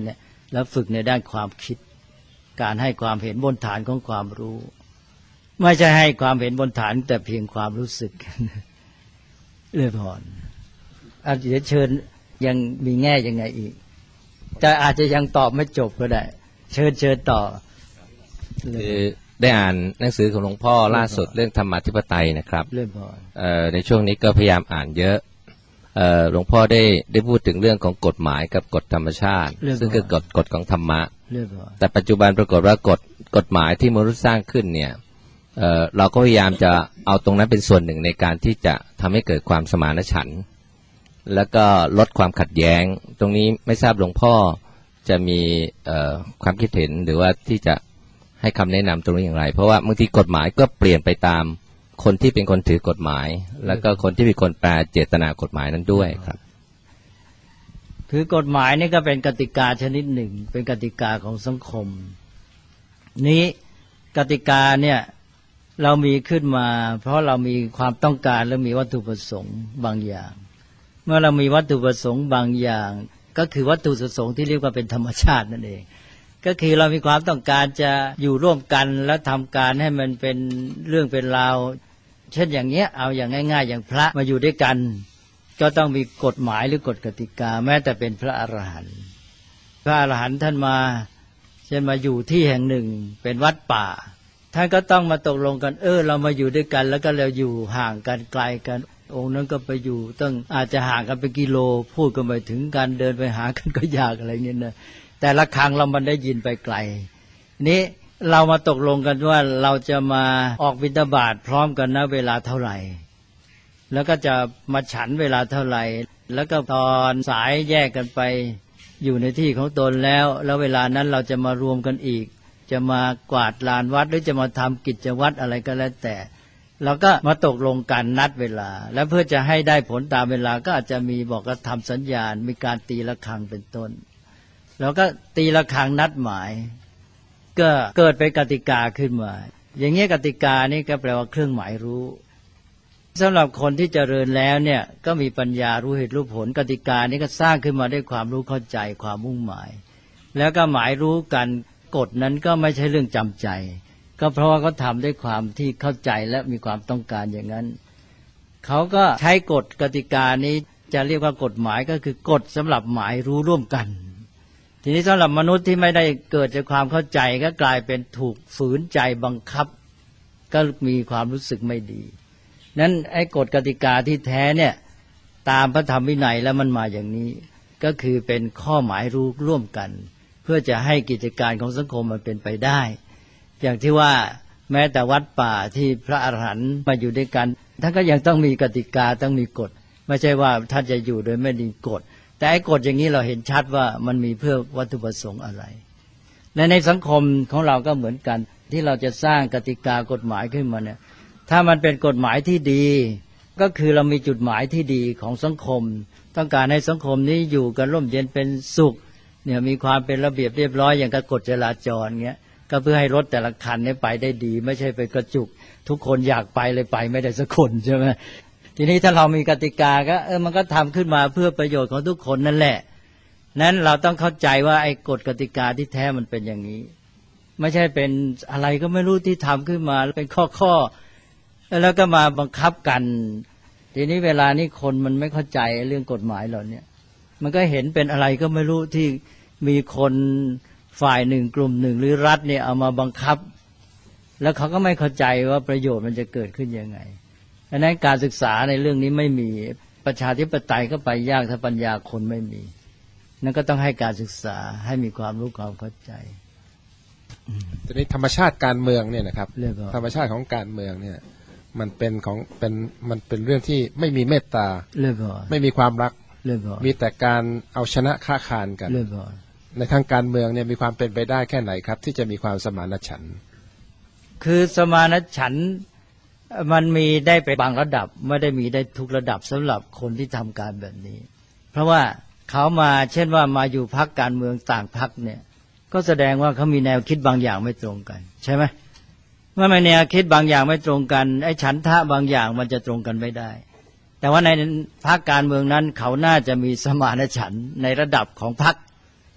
แล้วฝึกในด้านความคิดการให้ความเห็นบนฐานของความรู้ไม่ใช่ให้ความเห็นบนฐานแต่เพียงความรู้สึกเลยพรอาจจะเชิญยังมีแง่ยังไงอีกแต่อาจจะยังตอบไม่จบก็ได้เชิญเชิญต่อ
คือได้อ่านหนังสือของหลวงพ่อล่าสุดเรื่องธรรมาธิปไตยนะครับในช่วงนี้ก็พยายามอ่านเยอะหลวงพ่อได้ได้พูดถึงเรื่องของกฎหมายกับกฎธรรมชาติซึ่งคือกฎกฎของธรรมะแต่ปัจจุบันปรากฏว่ากฎกฎหมายที่มนุษย์สร้างขึ้นเนี่ยเอ่อเราก็พยายามจะเอาตรงนั้นเป็นส่วนหนึ่งในการที่จะทำให้เกิดความสมานฉันท์แล้วก็ลดความขัดแย้งตรงนี้ไม่ทราบหลวงพ่อจะมีเอ่อความคิดเห็นหรือว่าที่จะให้คำแนะนำตรงนี้อย่างไรเพราะว่าบางทีกฎหมายก็เปลี่ยนไปตามคนที่เป็นคนถือกฎหมายแล้วก็คนที่เป็นคนแปลเจตนากฎหมายนั้นด้วยครับ
คือกฎหมายนี่ก็เป็นกติกาชนิดหนึ่งเป็นกติกาของสังคมนี้กติกาเนี่ยเรามีขึ้นมาเพราะเรามีความต้องการและมีวัตถุประสงค์บางอย่างเมื่อเรามีวัตถุประสงค์บางอย่างก็คือวัตถุประสงค์ที่เรียกว่าเป็นธรรมชาตินั่นเองก็คือเรามีความต้องการจะอยู่ร่วมกันและทำการให้มันเป็นเรื่องเป็นราวเช่นอย่างเงี้ยเอาอย่างง่ายๆอย่างพระมาอยู่ด้วยกันก็ต้องมีกฎหมายหรือกฎกติกาแม้แต่เป็นพระอรหันต์พระอรหันต์ท่านมาเช่นมาอยู่ที่แห่งหนึ่งเป็นวัดป่าท่านก็ต้องมาตกลงกันเออเรามาอยู่ด้วยกันแล้วก็เราอยู่ห่างกันไกลกันองค์นั้นก็ไปอยู่ตั้งอาจจะห่างกันเป็นกิโลพูดกันไปถึงการเดินไปหากันก็ยากอะไรเงี้ยนะแต่ละครั้งเรามันได้ยินไปไกลนี้เรามาตกลงกันว่าเราจะมาออกบิณฑบาตพร้อมกันนะเวลาเท่าไหร่แล้วก็จะมาฉันเวลาเท่าไหร่แล้วก็ตอนสายแยกกันไปอยู่ในที่ของตนแล้วแล้วเวลานั้นเราจะมารวมกันอีกจะมากวาดลานวัดหรือจะมาทำกิจวัตรอะไรก็แล้วแต่เราก็มาตกลงกันนัดเวลาและเพื่อจะให้ได้ผลตามเวลาก็อาจจะมีบอกว่าทำสัญญาณมีการตีระฆังเป็นต้นแล้วก็ตีระฆังนัดหมายก็เกิดเป็นกติกาขึ้นมาอย่างนี้กติกานี่ก็แปลว่าเครื่องหมายรู้สำหรับคนที่เจริญแล้วเนี่ยก็มีปัญญารู้เหตุรู้ผลกติกานี้ก็สร้างขึ้นมาด้วยความรู้เข้าใจความมุ่งหมายแล้วก็หมายรู้กันกฎนั้นก็ไม่ใช่เรื่องจำใจก็เพราะว่าเขาทำด้วยความที่เข้าใจและมีความต้องการอย่างนั้นเขาก็ใช้กฎกติกานี้จะเรียกว่ากฎหมายก็คือกฎสำหรับหมายรู้ร่วมกันทีนี้สำหรับมนุษย์ที่ไม่ได้เกิดจากความเข้าใจก็กลายเป็นถูกฝืนใจบังคับก็มีความรู้สึกไม่ดีนั้นไอ้กฎกติกาที่แท้เนี่ยตามพระธรรมวินัยแล้วมันมาอย่างนี้ก็คือเป็นข้อหมายรู้ร่วมกันเพื่อจะให้กิจการของสังคมมันเป็นไปได้อย่างที่ว่าแม้แต่วัดป่าที่พระอรหันต์มาอยู่ด้วยกันท่านก็ยังต้องมีกติกาต้องมีกฎไม่ใช่ว่าท่านจะอยู่โดยไม่มีกฎแต่ไอ้กฎอย่างนี้เราเห็นชัดว่ามันมีเพื่อวัตถุประสงค์อะไรและในสังคมของเราก็เหมือนกันที่เราจะสร้างกติกากฎหมายขึ้นมาเนี่ยถ้ามันเป็นกฎหมายที่ดีก็คือเรามีจุดหมายที่ดีของสังคมต้องการให้สังคมนี้อยู่กันร่มเย็นเป็นสุขเนี่ยมีความเป็นระเบียบเรียบร้อยอย่างกับกฎจราจรเงี้ยก็เพื่อให้รถแต่ละคันนี้ไปได้ดีไม่ใช่ไปกระจุกทุกคนอยากไปเลยไปไม่ได้สักคนใช่ไหมทีนี้ถ้าเรามีกติกาก็เออมันก็ทำขึ้นมาเพื่อประโยชน์ของทุกคนนั่นแหละนั้นเราต้องเข้าใจว่าไอ้กฎกติกาที่แท้มันเป็นอย่างนี้ไม่ใช่เป็นอะไรก็ไม่รู้ที่ทำขึ้นมาเป็นข้อข้อแล้วก็มาบังคับกันทีนี้เวลานี้คนมันไม่เข้าใจเรื่องกฎหมายเหล่านี้มันก็เห็นเป็นอะไรก็ไม่รู้ที่มีคนฝ่ายหนึ่งกลุ่มหนึ่งหรือรัฐเนี่ยเอามาบังคับแล้วเขาก็ไม่เข้าใจว่าประโยชน์มันจะเกิดขึ้นยังไงดังนั้นการศึกษาในเรื่องนี้ไม่มีประชาธิปไตยก็ไปยากถ้าปัญญาคนไม่มีนั่นก็ต้องให้การศึกษาให้มีความรู้ความเข้าใจ
ทีนี้ธรรมชาติการเมืองเนี่ยนะครับธรรมชาติของการเมืองเนี่ยมันเป็นของเป็นมันเป็นเรื่องที่ไม่มีเมตตาไม่มีความรักมีแต่การเอาชนะค้าคานกันในทางการเมืองเนี่ยมีความเป็นไปได้แค่ไหนครับที่จะมีความสมานฉันท์
คือสมานฉันท์มันมีได้ไปบางระดับไม่ได้มีได้ทุกระดับสำหรับคนที่ทำการแบบนี้เพราะว่าเขามาเช่นว่ามาอยู่พรรคการเมืองต่างพรรคเนี่ยก็แสดงว่าเขามีแนวคิดบางอย่างไม่ตรงกันใช่ไหมเมื่อมีแนวคิดบางอย่างไม่ตรงกันไอ้ฉันทะบางอย่างมันจะตรงกันไม่ได้แต่ว่าในพรรคการเมืองนั้นเขาน่าจะมีสมานฉันท์ในระดับของพรรค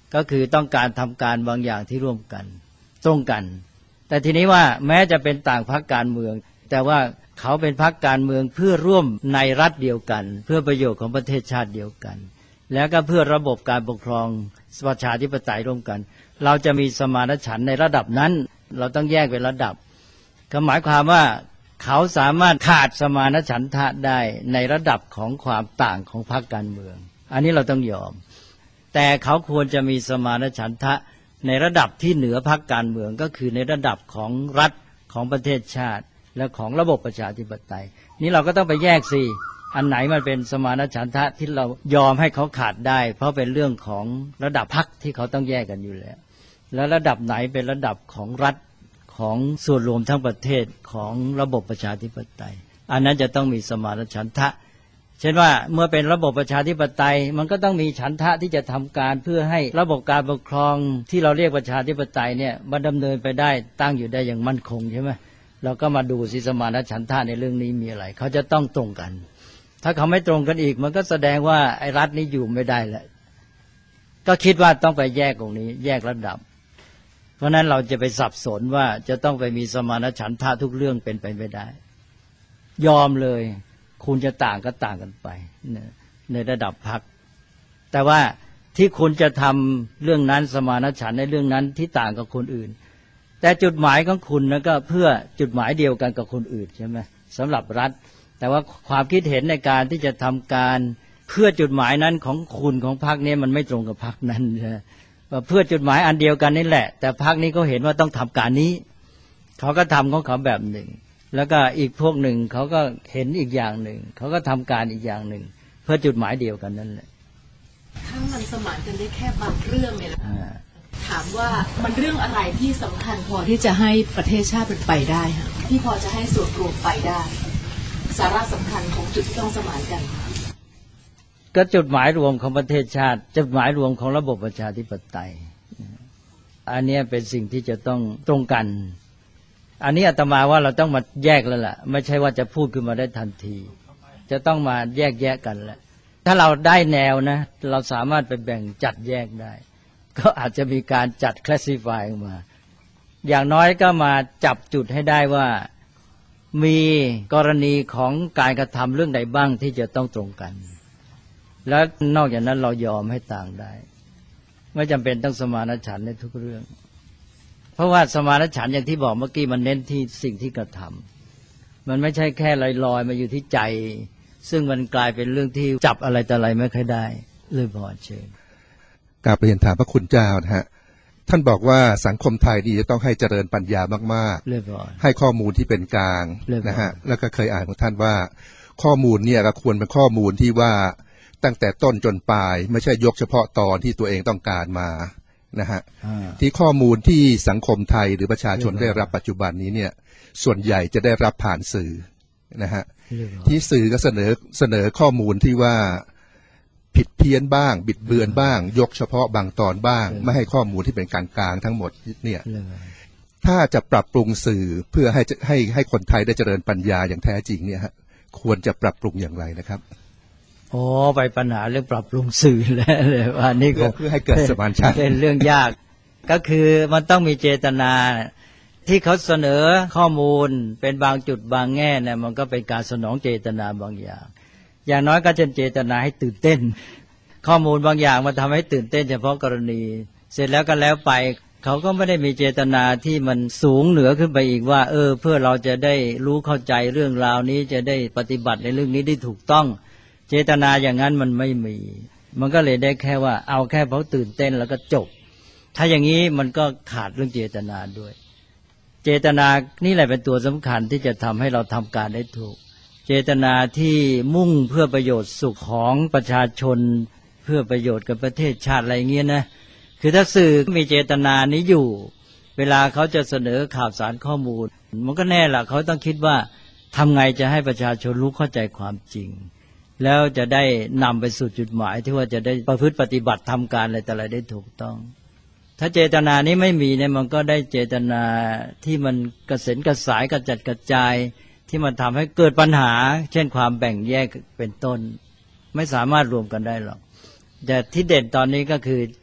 ก็คือต้องการทำการบางอย่างที่ร่วมกันตรงกันแต่ทีนี้ว่าแม้จะเป็นต่างพรรคการเมืองแต่ว่าเขาเป็นพรรคการเมืองเพื่อร่วมในรัฐเดียวกันเพื่อประโยชน์ของประเทศชาติเดียวกันแล้วก็เพื่อระบบการปกครองประชาธิปไตยร่วมกันเราจะมีสมานฉันท์ในระดับนั้นเราต้องแยกเป็นระดับก็หมายความว่าเขาสามารถขาดสมานฉันทะได้ในระดับของความต่างของพรรคการเมืองอันนี้เราต้องยอมแต่เขาควรจะมีสมานฉันทะในระดับที่เหนือพรรคการเมืองก็คือในระดับของรัฐของประเทศชาติและของระบบประชาธิปไตยนี่เราก็ต้องไปแยกสิอันไหนมันเป็นสมานฉันทะที่เรายอมให้เขาขาดได้เพราะเป็นเรื่องของระดับพรรคที่เขาต้องแยกกันอยู่แล้วแล้วระดับไหนเป็นระดับของรัฐของส่วนรวมทั้งประเทศของระบบประชาธิปไตยอันนั้นจะต้องมีสมานฉันทะเช่นว่าเมื่อเป็นระบบประชาธิปไตยมันก็ต้องมีฉันทะที่จะทำการเพื่อให้ระบบการปกครองที่เราเรียกประชาธิปไตยเนี่ยมันดำเนินไปได้ตั้งอยู่ได้อย่างมั่นคงใช่ไหมเราก็มาดูสิสมานฉันทะในเรื่องนี้มีอะไรเขาจะต้องตรงกันถ้าเขาไม่ตรงกันอีกมันก็แสดงว่าไอ้รัฐนี้อยู่ไม่ได้แล้วก็คิดว่าต้องไปแยกตรงนี้แยกระดับเพราะนั้นเราจะไปสับสนว่าจะต้องไปมีสมานฉันทะทุกเรื่องเป็นไปไม่ได้ยอมเลยคุณจะต่างก็ต่างกันไปในระดับพรรคแต่ว่าที่คุณจะทำเรื่องนั้นสมานฉันท์ในเรื่องนั้นที่ต่างกับคนอื่นแต่จุดหมายของคุณนะก็เพื่อจุดหมายเดียวกันกับคนอื่นใช่ไหมสำหรับรัฐแต่ว่าความคิดเห็นในการที่จะทำการเพื่อจุดหมายนั้นของคุณของพรรคนี้มันไม่ตรงกับพรรคนั้นนะว่าเพื่อจุดหมายอันเดียวกันนี่แหละแต่พรรคนี้เขาเห็นว่าต้องทำการนี้เขาก็ทำของเขาแบบหนึ่งแล้วก็อีกพวกหนึ่งเขาก็เห็นอีกอย่างหนึ่งเขาก็ทำการอีกอย่างหนึ่งเพื่อจุดหมายเดียวกันนั่นแหละ
ถ้ามันสมานกันได้แค่บางเรื่องเนี่ยถามว่ามันเรื่องอะไรที่สำคัญพอที่จะให้ประเทศชาติเป็นไปได้ค่ะที่พอจะให้ส่วนรวมไปได้สาระสำคัญของจุดที่ต้องสมานกัน
ก็จุดหมายรวมของประเทศชาติจุดหมายรวมของระบบประชาธิปไตยอันนี้เป็นสิ่งที่จะต้องตรงกันอันนี้อาตมาว่าเราต้องมาแยกแล้วล่ะไม่ใช่ว่าจะพูดขึ้นมาได้ทันทีจะต้องมาแยกแยะกันแหละถ้าเราได้แนวนะเราสามารถไปแบ่งจัดแยกได้ก็อาจจะมีการจัดคลาสสิฟายออกมาอย่างน้อยก็มาจับจุดให้ได้ว่ามีกรณีของการกระทำเรื่องใดบ้างที่จะต้องตรงกันแล้วนอกจากนั้นเรายอมให้ต่างได้ไม่จำเป็นต้องสมานฉันท์ในทุกเรื่องเพราะว่าสมานฉันท์อย่างที่บอกเมื่อกี้มันเน้นที่สิ่งที่กระทำมันไม่ใช่แค่ลอยๆมาอยู่ที่ใจซึ่งมันกลายเป็นเรื่องที่จับอะไรแต่อะไรไม่ค่อยได้เลยพอเชิญ
กราบเรียนถามพระคุณเจ้านะฮะท่านบอกว่าสังคมไทยดีจะต้องให้เจริญปัญญามากๆให้ข้อมูลที่เป็นกลางนะฮะแล้วก็เคยอ่านของท่านว่าข้อมูลเนี่ยก็ควรเป็นข้อมูลที่ว่าตั้งแต่ต้นจนปลายไม่ใช่ยกเฉพาะตอนที่ตัวเองต้องการมานะฮะที่ข้อมูลที่สังคมไทยหรือประชาชนได้รับปัจจุบันนี้เนี่ยส่วนใหญ่จะได้รับผ่านสื่อนะฮะที่สื่อก็เสนอเสนอข้อมูลที่ว่าผิดเพี้ยนบ้างบิดเบือนบ้างยกเฉพาะบางตอนบ้างไม่ให้ข้อมูลที่เป็นกลางๆทั้งหมดเนี่ยถ้าจะปรับปรุงสื่อเพื่อให้ให้ให้คนไทยได้เจริญปัญญาอย่างแท้จริงเนี่ยฮะควรจะปรับปรุงอย่างไรนะครับ
อ๋อไปปัญหาเรื่องปรับปรุงสื่อแล้วเลยว่านี่ก็
เพื่อให้เกิดสมานฉันท์
เป็นเรื่องยากก็คือมันต้องมีเจตนาที่เขาเสนอข้อมูลเป็นบางจุดบางแง่เนี่ยมันก็เป็นการสนองเจตนาบางอย่างอย่างน้อยก็จะเจตนาให้ตื่นเต้นข้อมูลบางอย่างมันทำให้ตื่นเต้นเฉพาะกรณีเสร็จแล้วก็แล้วไปเขาก็ไม่ได้มีเจตนาที่มันสูงเหนือขึ้นไปอีกว่าเออเพื่อเราจะได้รู้เข้าใจเรื่องราวนี้จะได้ปฏิบัติในเรื่องนี้ได้ถูกต้องเจตนาอย่างนั้นมันไม่มีมันก็เลยได้แค่ว่าเอาแค่เพราะตื่นเต้นแล้วก็จบถ้าอย่างนี้มันก็ขาดเรื่องเจตนาด้วยเจตนานี่แหละเป็นตัวสำคัญที่จะทำให้เราทำการได้ถูกเจตนาที่มุ่งเพื่อประโยชน์สุขของประชาชนเพื่อประโยชน์กับประเทศชาติอะไรเงี้ยนะคือถ้าสื่อมีเจตนานี้อยู่เวลาเขาจะเสนอข่าวสารข้อมูลมันก็แน่ละเขาต้องคิดว่าทำไงจะให้ประชาชนรู้เข้าใจความจริงแล้วจะได้นำไปสู่จุดหมายที่ว่าจะได้ประพฤติปฏิบัติทำการอะไรแต่อะไรได้ถูกต้องถ้าเจตนานี้ไม่มีเนี่ยมันก็ได้เจตนาที่มันกระเซ็นกระสายกระจัดกระจายที่มันทำให้เกิดปัญหาเช่นความแบ่งแยกเป็นต้นไม่สามารถรวมกันได้หรอกแต่ที่เด่นตอนนี้ก็คือ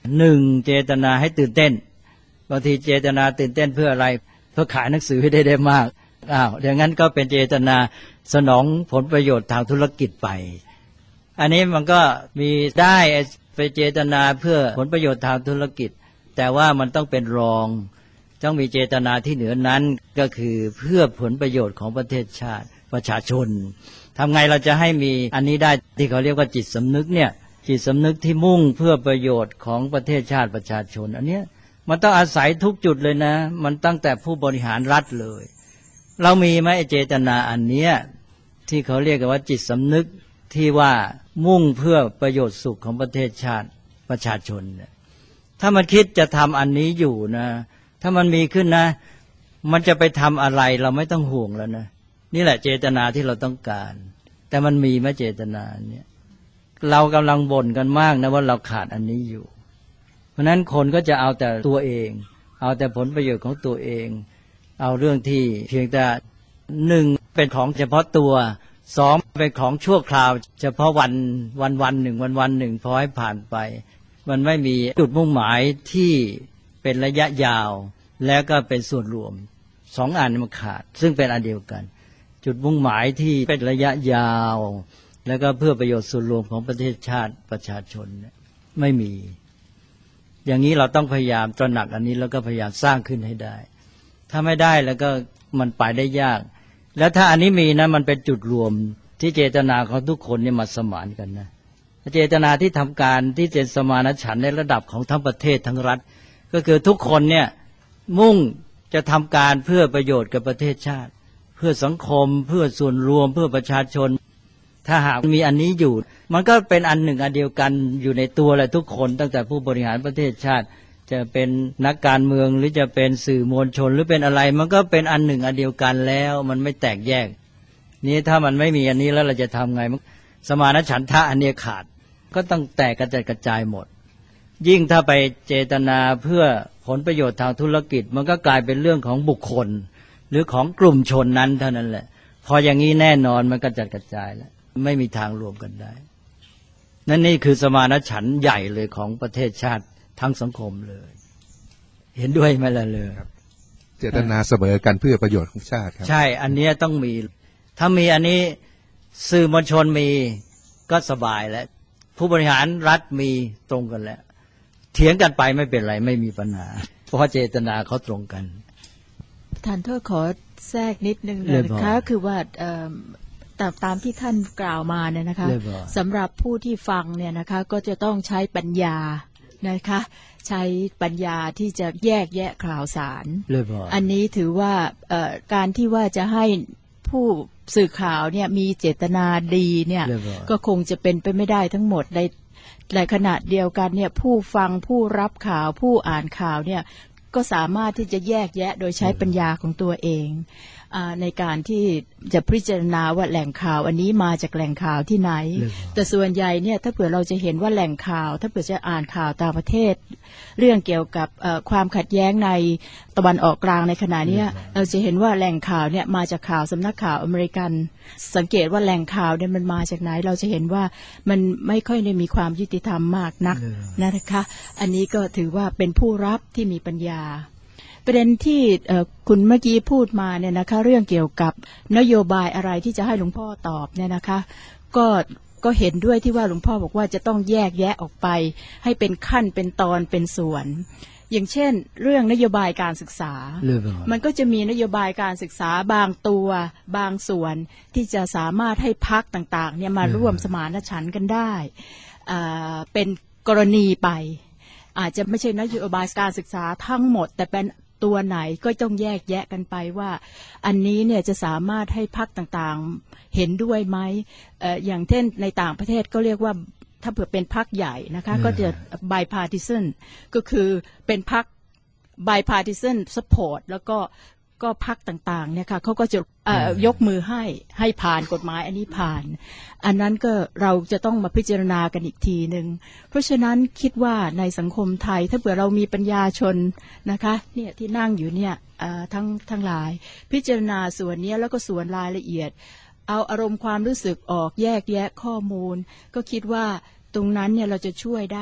หนึ่งเจตนาให้ตื่นเต้นบางทีเจตนาตื่นเต้นเพื่ออะไรเพื่อขายหนังสือให้ได้ได้มากอ้าวอย่างนั้นก็เป็นเจตนาสนองผลประโยชน์ทางธุรกิจไปอันนี้มันก็มีได้ไปเจตนาเพื่อผลประโยชน์ทางธุรกิจแต่ว่ามันต้องเป็นรองต้องมีเจตนาที่เหนือนั้นก็คือเพื่อผลประโยชน์ของประเทศชาติประชาชนทำไงเราจะให้มีอันนี้ได้ที่เขาเรียกว่าจิตสำนึกเนี่ยจิตสำนึกที่มุ่งเพื่อประโยชน์ของประเทศชาติประชาชนอันเนี้ยมันต้องอาศัยทุกจุดเลยนะมันตั้งแต่ผู้บริหารรัฐเลยเรามีไหมเจตนาอันเนี้ยที่เขาเรียกกันว่าจิตสำนึกที่ว่ามุ่งเพื่อประโยชน์สุขของประเทศชาติประชาชนเนี่ยถ้ามันคิดจะทำอันนี้อยู่นะถ้ามันมีขึ้นนะมันจะไปทำอะไรเราไม่ต้องห่วงแล้วนะนี่แหละเจตนาที่เราต้องการแต่มันมีไหมเจตนาเนี่ยเรากำลังบ่นกันมากนะว่าเราขาดอันนี้อยู่เพราะฉะนั้นคนก็จะเอาแต่ตัวเองเอาแต่ผลประโยชน์ของตัวเองเอาเรื่องที่เพียงแต่หนึ่งเป็นของเฉพาะตัวสองเป็นของชั่วคราวเฉพาะวันวันวันหนึ่งวันวันหนึ่งพอให้ผ่านไปมันไม่มีจุดมุ่งหมายที่เป็นระยะยาวแล้วก็เป็นส่วนรวมสองอันมันขาดซึ่งเป็นอันเดียวกันจุดมุ่งหมายที่เป็นระยะยาวแล้วก็เพื่อประโยชน์ส่วนรวมของประเทศชาติประชาชนไม่มีอย่างนี้เราต้องพยายามตระหนักอันนี้แล้วก็พยายามสร้างขึ้นให้ได้ถ้าไม่ได้แล้วก็มันไปได้ยากแล้วถ้าอันนี้มีนะมันเป็นจุดรวมที่เจตนาของทุกคนเนี่ยมาสมานกันนะเจตนาที่ทำการที่เป็นสมานฉันท์ในระดับของทั้งประเทศทั้งรัฐก็คือทุกคนเนี่ยมุ่งจะทำการเพื่อประโยชน์กับประเทศชาติเพื่อสังคมเพื่อส่วนรวมเพื่อประชาชนถ้าหากมีอันนี้อยู่มันก็เป็นอันหนึ่งอันเดียวกันอยู่ในตัวแหละทุกคนตั้งแต่ผู้บริหารประเทศชาติจะเป็นนักการเมืองหรือจะเป็นสื่อมวลชนหรือเป็นอะไรมันก็เป็นอันหนึ่งอันเดียวกันแล้วมันไม่แตกแยกนี่ถ้ามันไม่มีอันนี้แล้วเราจะทำไงสมานฉันทะอันนี้ขาดก็ต้องแตกกระจัดกระจายหมดยิ่งถ้าไปเจตนาเพื่อผลประโยชน์ทางธุรกิจมันก็กลายเป็นเรื่องของบุคคลหรือของกลุ่มชนนั้นเท่านั้นแหละพออย่างนี้แน่นอนมันกระจัดกระจายแล้วไม่มีทางรวมกันได้นั่นนี่คือสมานฉันท์ใหญ่เลยของประเทศชาติทั้งสังคมเลยเห็นด้วยไหมล่ะเลย
เจตนาเสมอกันเพื่อประโยชน์ของชาติครับ
ใช่อันนี้ต้องมีถ้ามีอันนี้สื่อมวลชนมีก็สบายแล้วผู้บริหารรัฐมีตรงกันแล้วเถียงกันไปไม่เป็นไรไม่มีปัญหาเพราะเจตนาเขาตรงกัน
ท่านโทษขอแทรกนิดนึงนะคะคือว่าตามตามที่ท่านกล่าวมาเนี่ยนะคะสำหรับผู้ที่ฟังเนี่ยนะคะก็จะต้องใช้ปัญญานะคะใช้ปัญญาที่จะแยกแยะข่าวสารอันนี้ถือว่าการที่ว่าจะให้ผู้สื่อข่าวเนี่ยมีเจตนาดีเนี่ยก็คงจะเป็นไปไม่ได้ทั้งหมดในในขณะเดียวกันเนี่ยผู้ฟังผู้รับข่าวผู้อ่านข่าวเนี่ยก็สามารถที่จะแยกแยะโดยใช้ปัญญาของตัวเองในการที่จะพิจารณาว่าแหล่งข่าวอันนี้มาจากแหล่งข่าวที่ไหนแต่ส่วนใหญ่เนี่ยถ้าเผื่อเราจะเห็นว่าแหล่งข่าวถ้าเผื่อจะอ่านข่าวต่างประเทศเรื่องเกี่ยวกับความขัดแย้งในตะวันออกกลางในขณะนี้เราจะเห็นว่าแหล่งข่าวเนี่ยมาจากข่าวสำนักข่าวอเมริกันสังเกตว่าแหล่งข่าวเนี่ยมันมาจากไหนเราจะเห็นว่ามันไม่ค่อยได้มีความยุติธรรมมากนักนะคะอันนี้ก็ถือว่าเป็นผู้รับที่มีปัญญาประเด็นที่คุณเมื่อกี้พูดมาเนี่ยนะคะเรื่องเกี่ยวกับนโยบายอะไรที่จะให้หลวงพ่อตอบเนี่ยนะคะก็ก็เห็นด้วยที่ว่าหลวงพ่อบอกว่าจะต้องแยกแยะออกไปให้เป็นขั้นเป็นตอนเป็นส่วนอย่างเช่นเรื่องนโยบายการศึกษามันก็จะมีนโยบายการศึกษาบางตัวบางส่วนที่จะสามารถให้พรรคต่างๆเนี่ยมาร่วมสมานฉันท์กันได้เป็นกรณีไปอาจจะไม่ใช่นโยบายการศึกษาทั้งหมดแต่เป็นตัวไหนก็ต้องแยกแยะกันไปว่าอันนี้เนี่ยจะสามารถให้พรรคต่างๆเห็นด้วยไหม เอ่อ อย่างเช่นในต่างประเทศก็เรียกว่าถ้าเผื่อเป็นพรรคใหญ่นะคะก็จะ bipartisan ก็คือเป็นพรรค bipartisan support แล้วก็ก็พรรคต่างๆเนี่ยค่ะเขาก็จะยกมือให้ให้ผ่านกฎหมายอันนี้ผ่านอันนั้นก็เราจะต้องมาพิจารณากันอีกทีนึงเพราะฉะนั้นคิดว่าในสังคมไทยถ้าเผื่อเรามีปัญญาชนนะคะเนี่ยที่นั่งอยู่เนี่ยทั้งทั้งหลายพิจารณาส่วนนี้แล้วก็ส่วนรายละเอียดเอาอารมณ์ความรู้สึกออกแยกแยะข้อมูลก็คิดว่าตรงนั้นเนี่ยเราจะช่วยได้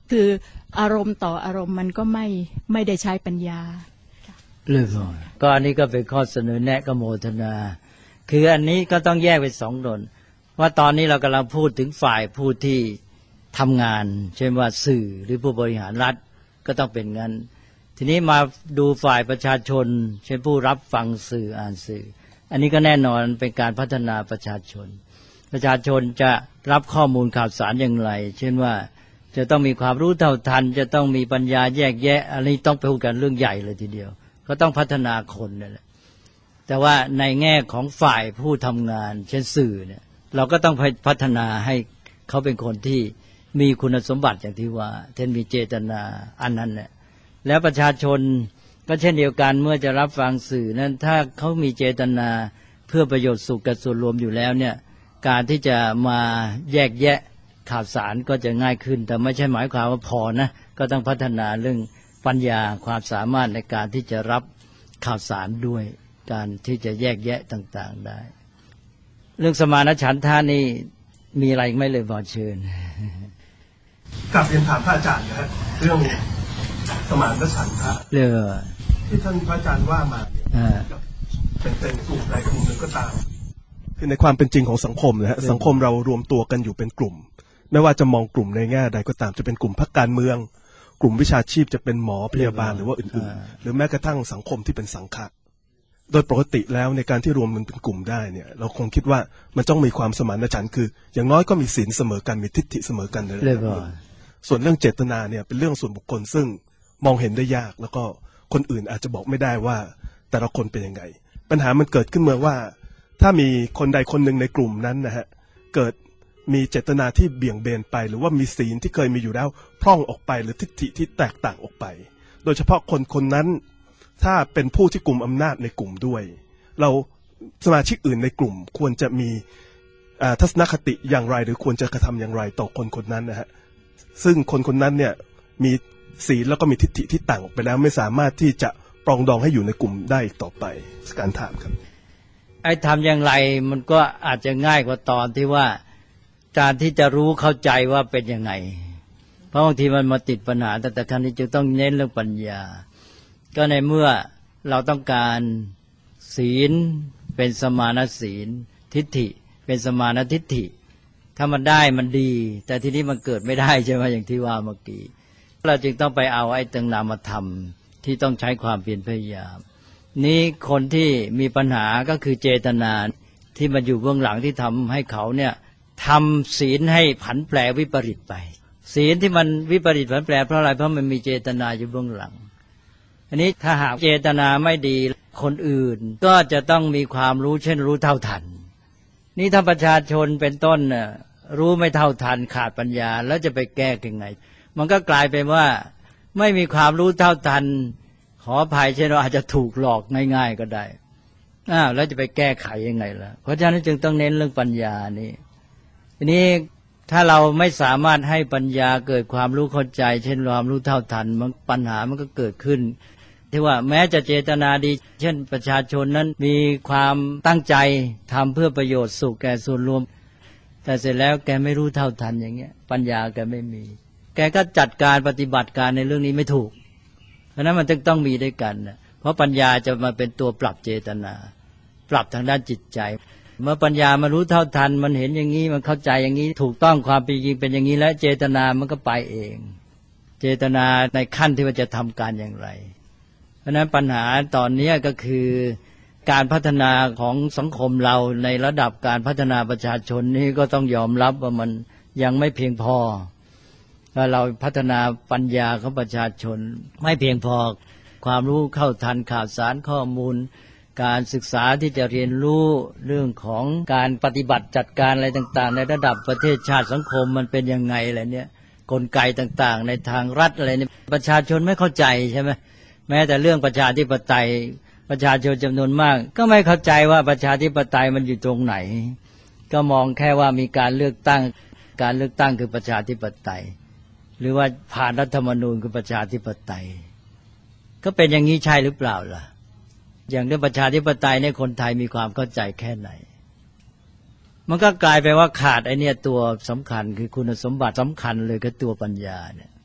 คืออารมณ์ต่ออารมณ์มันก็ไม่ไม่ได้ใช้ปัญญา
เลยพอก็อันนี้ก็เป็นข้อเสนอแนะกโมทนาคืออันนี้ก็ต้องแยกเป็นสองส่วนว่าตอนนี้เรากำลังพูดถึงฝ่ายผู้ที่ทำงานเช่นว่าสื่อหรือผู้บริหารรัฐก็ต้องเป็นงั้นทีนี้มาดูฝ่ายประชาชนเช่นผู้รับฟังสื่ออ่านสื่ออันนี้ก็แน่นอนเป็นการพัฒนาประชาชนประชาชนจะรับข้อมูลข่าวสารอย่างไรเช่นว่าจะต้องมีความรู้เท่าทันจะต้องมีปัญญาแยกแยะอันนี้ต้องไปพูดกันเรื่องใหญ่เลยทีเดียวก็ต้องพัฒนาคนนั่นแหละแต่ว่าในแง่ของฝ่ายผู้ทำงานเช่นสื่อเนี่ยเราก็ต้องพัฒนาให้เขาเป็นคนที่มีคุณสมบัติอย่างที่ว่าเช่นมีเจตนาอันนั้นแหละแล้วประชาชนก็เช่นเดียวกันเมื่อจะรับฟังสื่อนั้นถ้าเขามีเจตนาเพื่อประโยชน์สุขกับส่วนรวมอยู่แล้วเนี่ยการที่จะมาแยกแยะข่าวสารก็จะง่ายขึ้นแต่ไม่ใช่หมายความว่าพอนะก็ต้องพัฒนาเรื่องปัญญาความสามารถในการที่จะรับข่าวสารด้วยการที่จะแยกแยะต่างๆได้เรื่องสมานฉันทะนี่มีอะไรไม่เลยบอเชิญ
กลับเรียนถามพระอาจารย์นะฮะเรื่องสมานฉันทะ
เรื่อง
ที่ท่านพระอาจารย์ว่ามาเนี่ยเป็นเป็นกลุ่มใดกลุ่มหนึ่งก็ตามคือในความเป็นจริงของสังคมนะฮะสังคมเรารวมตัวกันอยู่เป็นกลุ่มไม่ว่าจะมองกลุ่มในแง่ใดก็ตามจะเป็นกลุ่มพรรคการเมืองกลุ่มวิชาชีพจะเป็นหมอพยาบาลหรือว่าอื่นๆหรือแม้กระทั่งสังคมที่เป็นสังฆะโดยปกติแล้วในการที่รวมมันเป็นกลุ่มได้เนี่ยเราคงคิดว่ามันต้องมีความสมานฉันท์คืออย่างน้อยก็มีศีลเสมอกันมีทิฏฐิเสมอกันในระดับหนึ่งส่วนเรื่องเจตนาเนี่ยเป็นเรื่องส่วนบุคคลซึ่งมองเห็นได้ยากแล้วก็คนอื่นอาจจะบอกไม่ได้ว่าแต่ละคนเป็นยังไงปัญหามันเกิดขึ้นเมื่อว่าถ้ามีคนใดคนหนึ่งในกลุ่มนั้นนะฮะเกิดมีเจตนาที่เบี่ยงเบนไปหรือว่ามีศีลที่เคยมีอยู่แล้วพร่องออกไปหรือทิฏฐิที่แตกต่างออกไปโดยเฉพาะคนคนนั้นถ้าเป็นผู้ที่กลุ่มอำนาจในกลุ่มด้วยเราสมาชิกอื่นในกลุ่มควรจะมีทัศนคติอย่างไรหรือควรจะกระทำอย่างไรต่อคนคนนั้นนะฮะซึ่งคนคนนั้นเนี่ยมีศีลแล้วก็มีทิฏฐิที่ต่างออกไปแล้วไม่สามารถที่จะปรองดองให้อยู่ในกลุ่มได้อีกต่อไปการถามครับ
ไอ้ทำอย่างไรมันก็อาจจะง่ายกว่าตอนที่ว่าการที่จะรู้เข้าใจว่าเป็นยังไงเพราะบางทีมันมาติดปัญหาแต่แต่ครั้งนี้จึงต้องเน้นเรื่องปัญญาก็ในเมื่อเราต้องการศีลเป็นสมานศีลทิฏฐิเป็นสมานทิฏฐิถ้ามันได้มันดีแต่ทีนี้มันเกิดไม่ได้ใช่ไหมอย่างที่ว่าเมื่อกี้เราจึงต้องไปเอาไอ้ตึงนามธรรมที่ต้องใช้ความเพียรพยายามนี้คนที่มีปัญหาก็คือเจตนาที่มันอยู่เบื้องหลังที่ทำให้เขาเนี่ยทำศีลให้ผันแปรวิปริตไปศีลที่มันวิปริตผันแปรเพราะอะไรเพราะมันมีเจตนาอยู่เบื้องหลังอันนี้ถ้าหากเจตนาไม่ดีคนอื่นก็จะต้องมีความรู้เช่นรู้เท่าทันนี่ถ้าประชาชนเป็นต้นน่ะรู้ไม่เท่าทันขาดปัญญาแล้วจะไปแก้ยังไงมันก็กลายเป็นว่าไม่มีความรู้เท่าทันขออภัยเช่นว่าอาจจะถูกหลอกง่ายๆก็ได้อ้าวแล้วจะไปแก้ไขยังไงล่ะเพราะฉะนั้นจึงต้องเน้นเรื่องปัญญานี่ทีนี้ถ้าเราไม่สามารถให้ปัญญาเกิดความรู้เข้าใจเช่นความรู้เท่าทันมันปัญหามันก็เกิดขึ้นที่ว่าแม้จะเจตนาดีเช่นประชาชนนั้นมีความตั้งใจทำเพื่อประโยชน์สุขแก่ส่วนรวมแต่เสร็จแล้วแกไม่รู้เท่าทันอย่างเงี้ยปัญญาแกไม่มีแกก็จัดการปฏิบัติการในเรื่องนี้ไม่ถูกเพราะนั้นมันจึงต้องมีด้วยกันนะเพราะปัญญาจะมาเป็นตัวปรับเจตนาปรับทางด้านจิตใจเมื่อปัญญามารู้เท่าทันมันเห็นอย่างนี้มันเข้าใจอย่างนี้ถูกต้องความเป็นจริงเป็นอย่างนี้แล้วเจตนามันก็ไปเองเจตนาในขั้นที่ว่าจะทำการอย่างไรเพราะนั้นปัญหาตอนนี้ก็คือการพัฒนาของสังคมเราในระดับการพัฒนาประชาชนนี่ก็ต้องยอมรับว่ามันยังไม่เพียงพอถ้าเราพัฒนาปัญญาของประชาชนไม่เพียงพอความรู้เข้าทันข่าวสารข้อมูลการศึกษาที่จะเรียนรู้เรื่องของการปฏิบัติจัดการอะไรต่างๆในระดับประเทศชาติสังคมมันเป็นยังไงอะไรเนี่ยกลไกต่างๆในทางรัฐอะไรเนี่ยประชาชนไม่เข้าใจใช่ไหมแม้แต่เรื่องประชาธิปไตยประชาชนจำนวนมากก็ไม่เข้าใจว่าประชาธิปไตยมันอยู่ตรงไหนก็มองแค่ว่ามีการเลือกตั้งการเลือกตั้งคือประชาธิปไตยหรือว่าผ่านรัฐธรรมนูญคือประชาธิปไตยก็เป็นอย่างนี้ใช่หรือเปล่าล่ะอย่างเรื่องประชาธิปไตยเนี่ยคนไทยมีความเข้าใจแค่ไหนมันก็กลายไปว่าขาดไอ้เนี่ยตัวสำคัญคือคุณสมบัติสำคัญเลยคือตัวปัญญาเนี่ย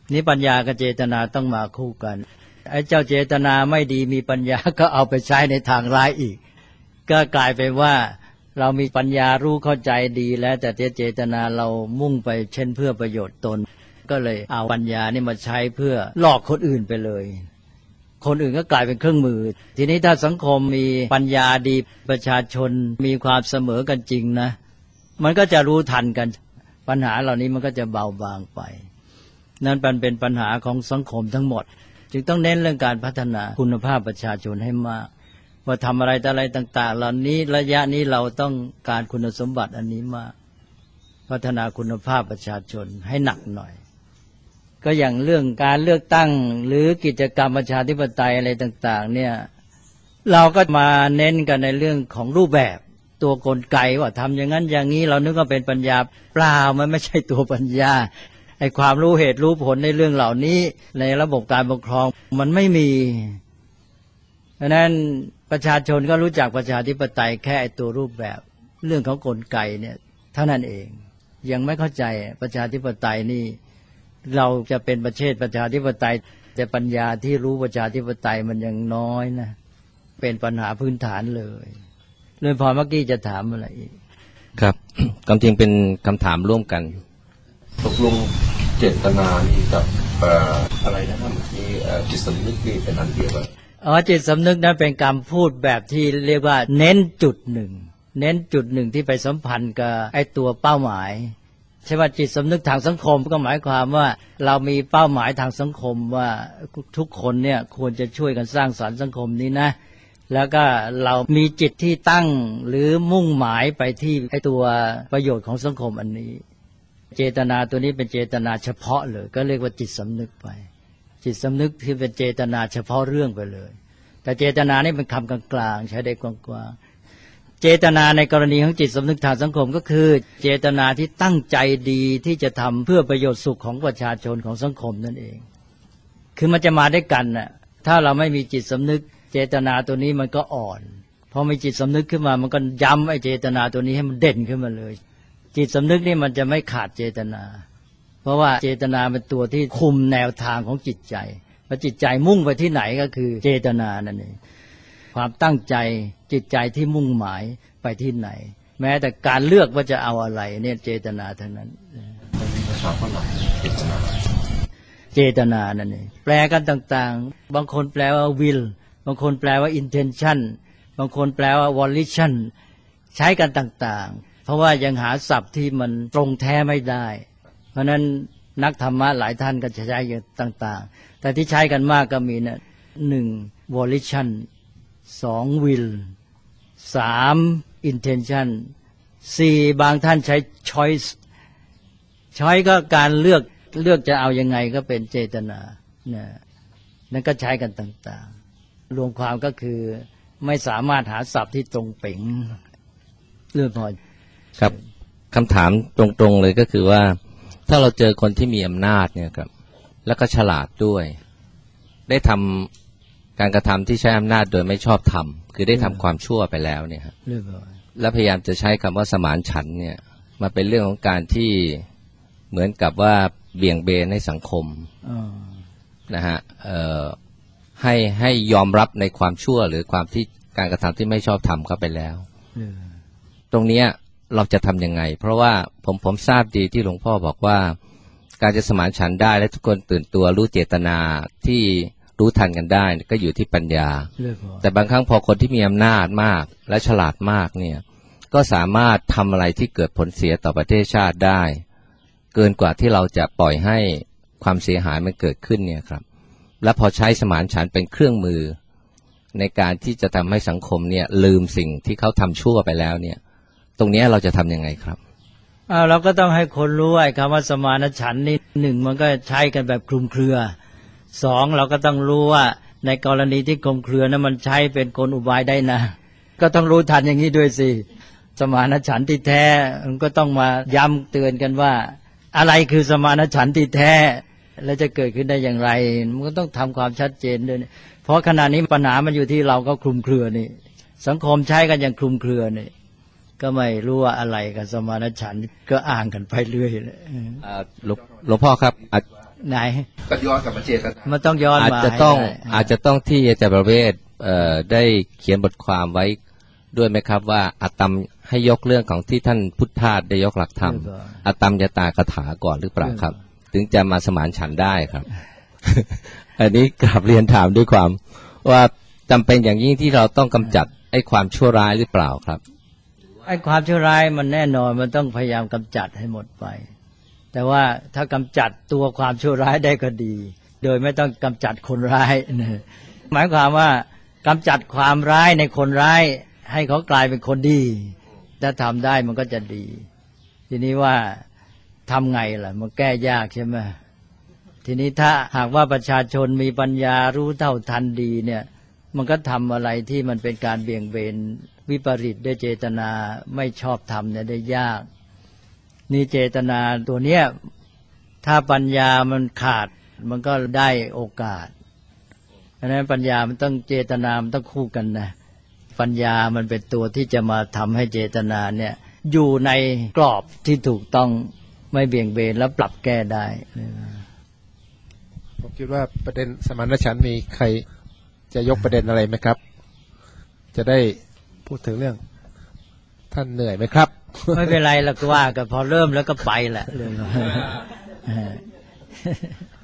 นี่ปัญญากับเจตนาต้องมาคู่กันไอ้เจ้าเจตนาไม่ดีมีปัญญาก็เอาไปใช้ในทางร้ายอีกก็กลายเป็นว่าเรามีปัญญารู้เข้าใจดีแล้วแต่เจตนาเรามุ่งไปเช่นเพื่อประโยชน์ตนก็เลยเอาปัญญานี่มาใช้เพื่อหลอกคนอื่นไปเลยคนอื่นก็กลายเป็นเครื่องมือทีนี้ถ้าสังคมมีปัญญาดีประชาชนมีความเสมอกันจริงนะมันก็จะรู้ทันกันปัญหาเหล่านี้มันก็จะเบาบางไปนั่นเป็นปัญหาของสังคมทั้งหมดจึงต้องเน้นเรื่องการพัฒนาคุณภาพประชาชนให้มากว่าทำอะไรแต่อะไรต่างๆเหล่านี้ระยะนี้เราต้องการคุณสมบัติอันนี้มากพัฒนาคุณภาพประชาชนให้หนักหน่อยก็อย่างเรื่องการเลือกตั้งหรือกิจกรรมประชาธิปไตยอะไรต่างๆเนี่ยเราก็มาเน้นกันในเรื่องของรูปแบบตัวกลไกว่าทำอย่างนั้นอย่างนี้เรานึกว่าเป็นปัญญาเปล่ามันไม่ใช่ตัวปัญญาไอ้ความรู้เหตุรู้ผลในเรื่องเหล่านี้ในระบบการปกครองมันไม่มีเพราะนั้นประชาชนก็รู้จักประชาธิปไตยแค่ไอ้ตัวรูปแบบเรื่องของกลไกเนี่ยเท่านั้นเองยังไม่เข้าใจประชาธิปไตยนี่เราจะเป็นประเทศประชาธิปไตยแต่ปัญญาที่รู้ประชาธิปไตยมันยังน้อยนะเป็นปัญหาพื้นฐานเลยเรื่องพอเมื่อกี้จะถามอะไรอีก
ครับความจริงเป็นคำถามร่วมกัน
ตกลงเจตนานี่กับอะไรนะครับมีจิตสำนึกนี่เป็นอันเดียวกัน
อ๋อจิตสำนึกนั้นเป็นการพูดแบบที่เรียกว่าเน้นจุดหนึ่งเน้นจุดหนึ่งที่ไปสัมพันธ์กับไอ้ตัวเป้าหมายใช่ว่าจิตสำนึกทางสังคมก็หมายความว่าเรามีเป้าหมายทางสังคมว่าทุกคนเนี่ยควรจะช่วยกันสร้างสรรค์สังคมนี้นะแล้วก็เรามีจิตที่ตั้งหรือมุ่งหมายไปที่ไอ้ตัวประโยชน์ของสังคมอันนี้เจตนาตัวนี้เป็นเจตนาเฉพาะเลยก็เรียกว่าจิตสำนึกไปจิตสำนึกที่เป็นเจตนาเฉพาะเรื่องไปเลยแต่เจตนานี่เป็นคำกลางๆใช้ได้กว้างๆเจตนาในกรณีของจิตสำนึกทางสังคมก็คือเจตนาที่ตั้งใจดีที่จะทำเพื่อประโยชน์สุขของประชาชนของสังคมนั่นเองคือมันจะมาได้กันน่ะถ้าเราไม่มีจิตสำนึกเจตนาตัวนี้มันก็อ่อนพอมีจิตสำนึกขึ้นมามันก็ย้ำไอ้เจตนาตัวนี้ให้มันเด่นขึ้นมาเลยจิตสำนึกนี่มันจะไม่ขาดเจตนาเพราะว่าเจตนาเป็นตัวที่คุมแนวทางของจิตใจพอจิตใจมุ่งไปที่ไหนก็คือเจตนานั่นเองความตั้งใจจิตใจที่มุ่งหมายไปที่ไหนแม้แต่การเลือกว่าจะเอาอะไรเนี่ยเจตนาเท่านั้น
ภาษาฝรั่งเจตนา
เจตนานั่นเองแปลกันต่างๆบางคนแปลว่า will บางคนแปลว่า intention บางคนแปลว่า volition ใช้กันต่างๆเพราะว่ายังหาศัพท์ที่มันตรงแท้ไม่ได้เพราะนั้นนักธรรมะหลายท่านก็จะใช้ต่างๆแต่ที่ใช้กันมากก็มีนะหนึ่ง volition สอง will สาม intention สี่บางท่านใช้ choice choice ก็การเลือกเลือกจะเอายังไงก็เป็นเจตนานะนั่นก็ใช้กันต่างๆรวมความก็คือไม่สามารถหาศัพท์ที่ตรงเป๋งเรื่องพอ
ครับคำถามตรงๆเลยก็คือว่าถ้าเราเจอคนที่มีอำนาจเนี่ยครับแล้วก็ฉลาดด้วยได้ทำการกระทำที่ใช้อำนาจโดยไม่ชอบธรรมคือได้ทำความชั่วไปแล้วเนี่ยครับแล้วพยายามจะใช้คำว่าสมานฉันท์เนี่ยมาเป็นเรื่องของการที่เหมือนกับว่าเบี่ยงเบนให้สังคมนะฮะให้ให้ยอมรับในความชั่วหรือความที่การกระทำที่ไม่ชอบธรรมเข้าไปแล้วตรงนี้เราจะทำยังไงเพราะว่าผมผมทราบดีที่หลวงพ่อบอกว่าการจะสมานฉันท์ได้และทุกคนตื่นตัวรู้เจตนาที่รู้ทันกันได้ก็อยู่ที่ปัญญาแต่บางครั้งพอคนที่มีอำนาจมากและฉลาดมากเนี่ยก็สามารถทำอะไรที่เกิดผลเสียต่อประเทศชาติได้เกินกว่าที่เราจะปล่อยให้ความเสียหายมันเกิดขึ้นเนี่ยครับและพอใช้สมานฉันท์เป็นเครื่องมือในการที่จะทำให้สังคมเนี่ยลืมสิ่งที่เขาทำชั่วไปแล้วเนี่ยตรงนี้เราจะทำยังไงครับ
อ้าวเราก็ต้องให้คนรู้ไอ้คำว่าสมานฉันท์นี่หนึ่งมันก็ใช้กันแบบคลุมเครือสองเราก็ต้องรู้ว่าในกรณีที่คลุมเครือนั้นมันใช้เป็นกลอุบายได้นะก็ต้องรู้ทันอย่างนี้ด้วยสิสมานฉันท์ที่แท้มันก็ต้องมาย้ำเตือนกันว่าอะไรคือสมานฉันท์ที่แท้แล้วจะเกิดขึ้นได้อย่างไรมันก็ต้องทำความชัดเจนด้วยเพราะขณะนี้ปัญหามันอยู่ที่เราก็คลุมเครือนี่สังคมใช้กันอย่างคลุมเครือนี่ก็ไม่รู้ว่าอะไรกับสมานฉันท์ก็อ้างกันไปเรื่อยเลย
หลวงพ่อครับ
ไหน
ก็ย้อนกลับมาเจตนา
มันต้องย้อน
อาจ
มา
จะต้อง
ให้ได้
อาจจะต้องที่อาจารย์ประเวศเอ่อได้เขียนบทความไว้ด้วยไหมครับว่าอาตมให้ยกเรื่องของที่ท่านพุทธาสได้ยกหลักธรรมอาตมยตาคาถาก่อนหรือเปล่าครับ ถึงจะมาสมานฉันท์ได้ครับ อันนี้กราบเรียนถามด้วยความว่าจำเป็นอย่างยิ่งที่เราต้องกำจัดไอ้ความชั่วร้ายหรือเปล่าครับ
ไอ้ความชั่วร้ายมันแน่นอนมันต้องพยายามกำจัดให้หมดไปแต่ว่าถ้ากำจัดตัวความชั่วร้ายได้ก็ดีโดยไม่ต้องกำจัดคนร้ายนะหมายความว่ากำจัดความร้ายในคนร้ายให้เขากลายเป็นคนดีถ้าทำได้มันก็จะดีทีนี้ว่าทำไงล่ะมันแก้ยากใช่ไหมทีนี้ถ้าหากว่าประชาชนมีปัญญารู้เท่าทันดีเนี่ยมันก็ทำอะไรที่มันเป็นการเบี่ยงเบนวิปริตด้วยเจตนาไม่ชอบทำเนี่ยได้ยากนี่เจตนาตัวเนี้ยถ้าปัญญามันขาดมันก็ได้โอกาสเพราะฉะนั้นปัญญามันต้องเจตนามันต้องคู่กันนะปัญญามันเป็นตัวที่จะมาทำให้เจตนาเนี่ยอยู่ในกรอบที่ถูกต้องไม่เบี่ยงเบนแล้วปรับแก้ได้
ผมคิดว่าประเด็นสมานฉันท์มีใครจะยกประเด็นอะไรไหมครับจะได้พูดถึงเรื่องท่านเหนื่อยไหมครับ
ไม่เป็นไรหรอกว่าก็พอเริ่มแล้วก็ไปแหละเรื่อง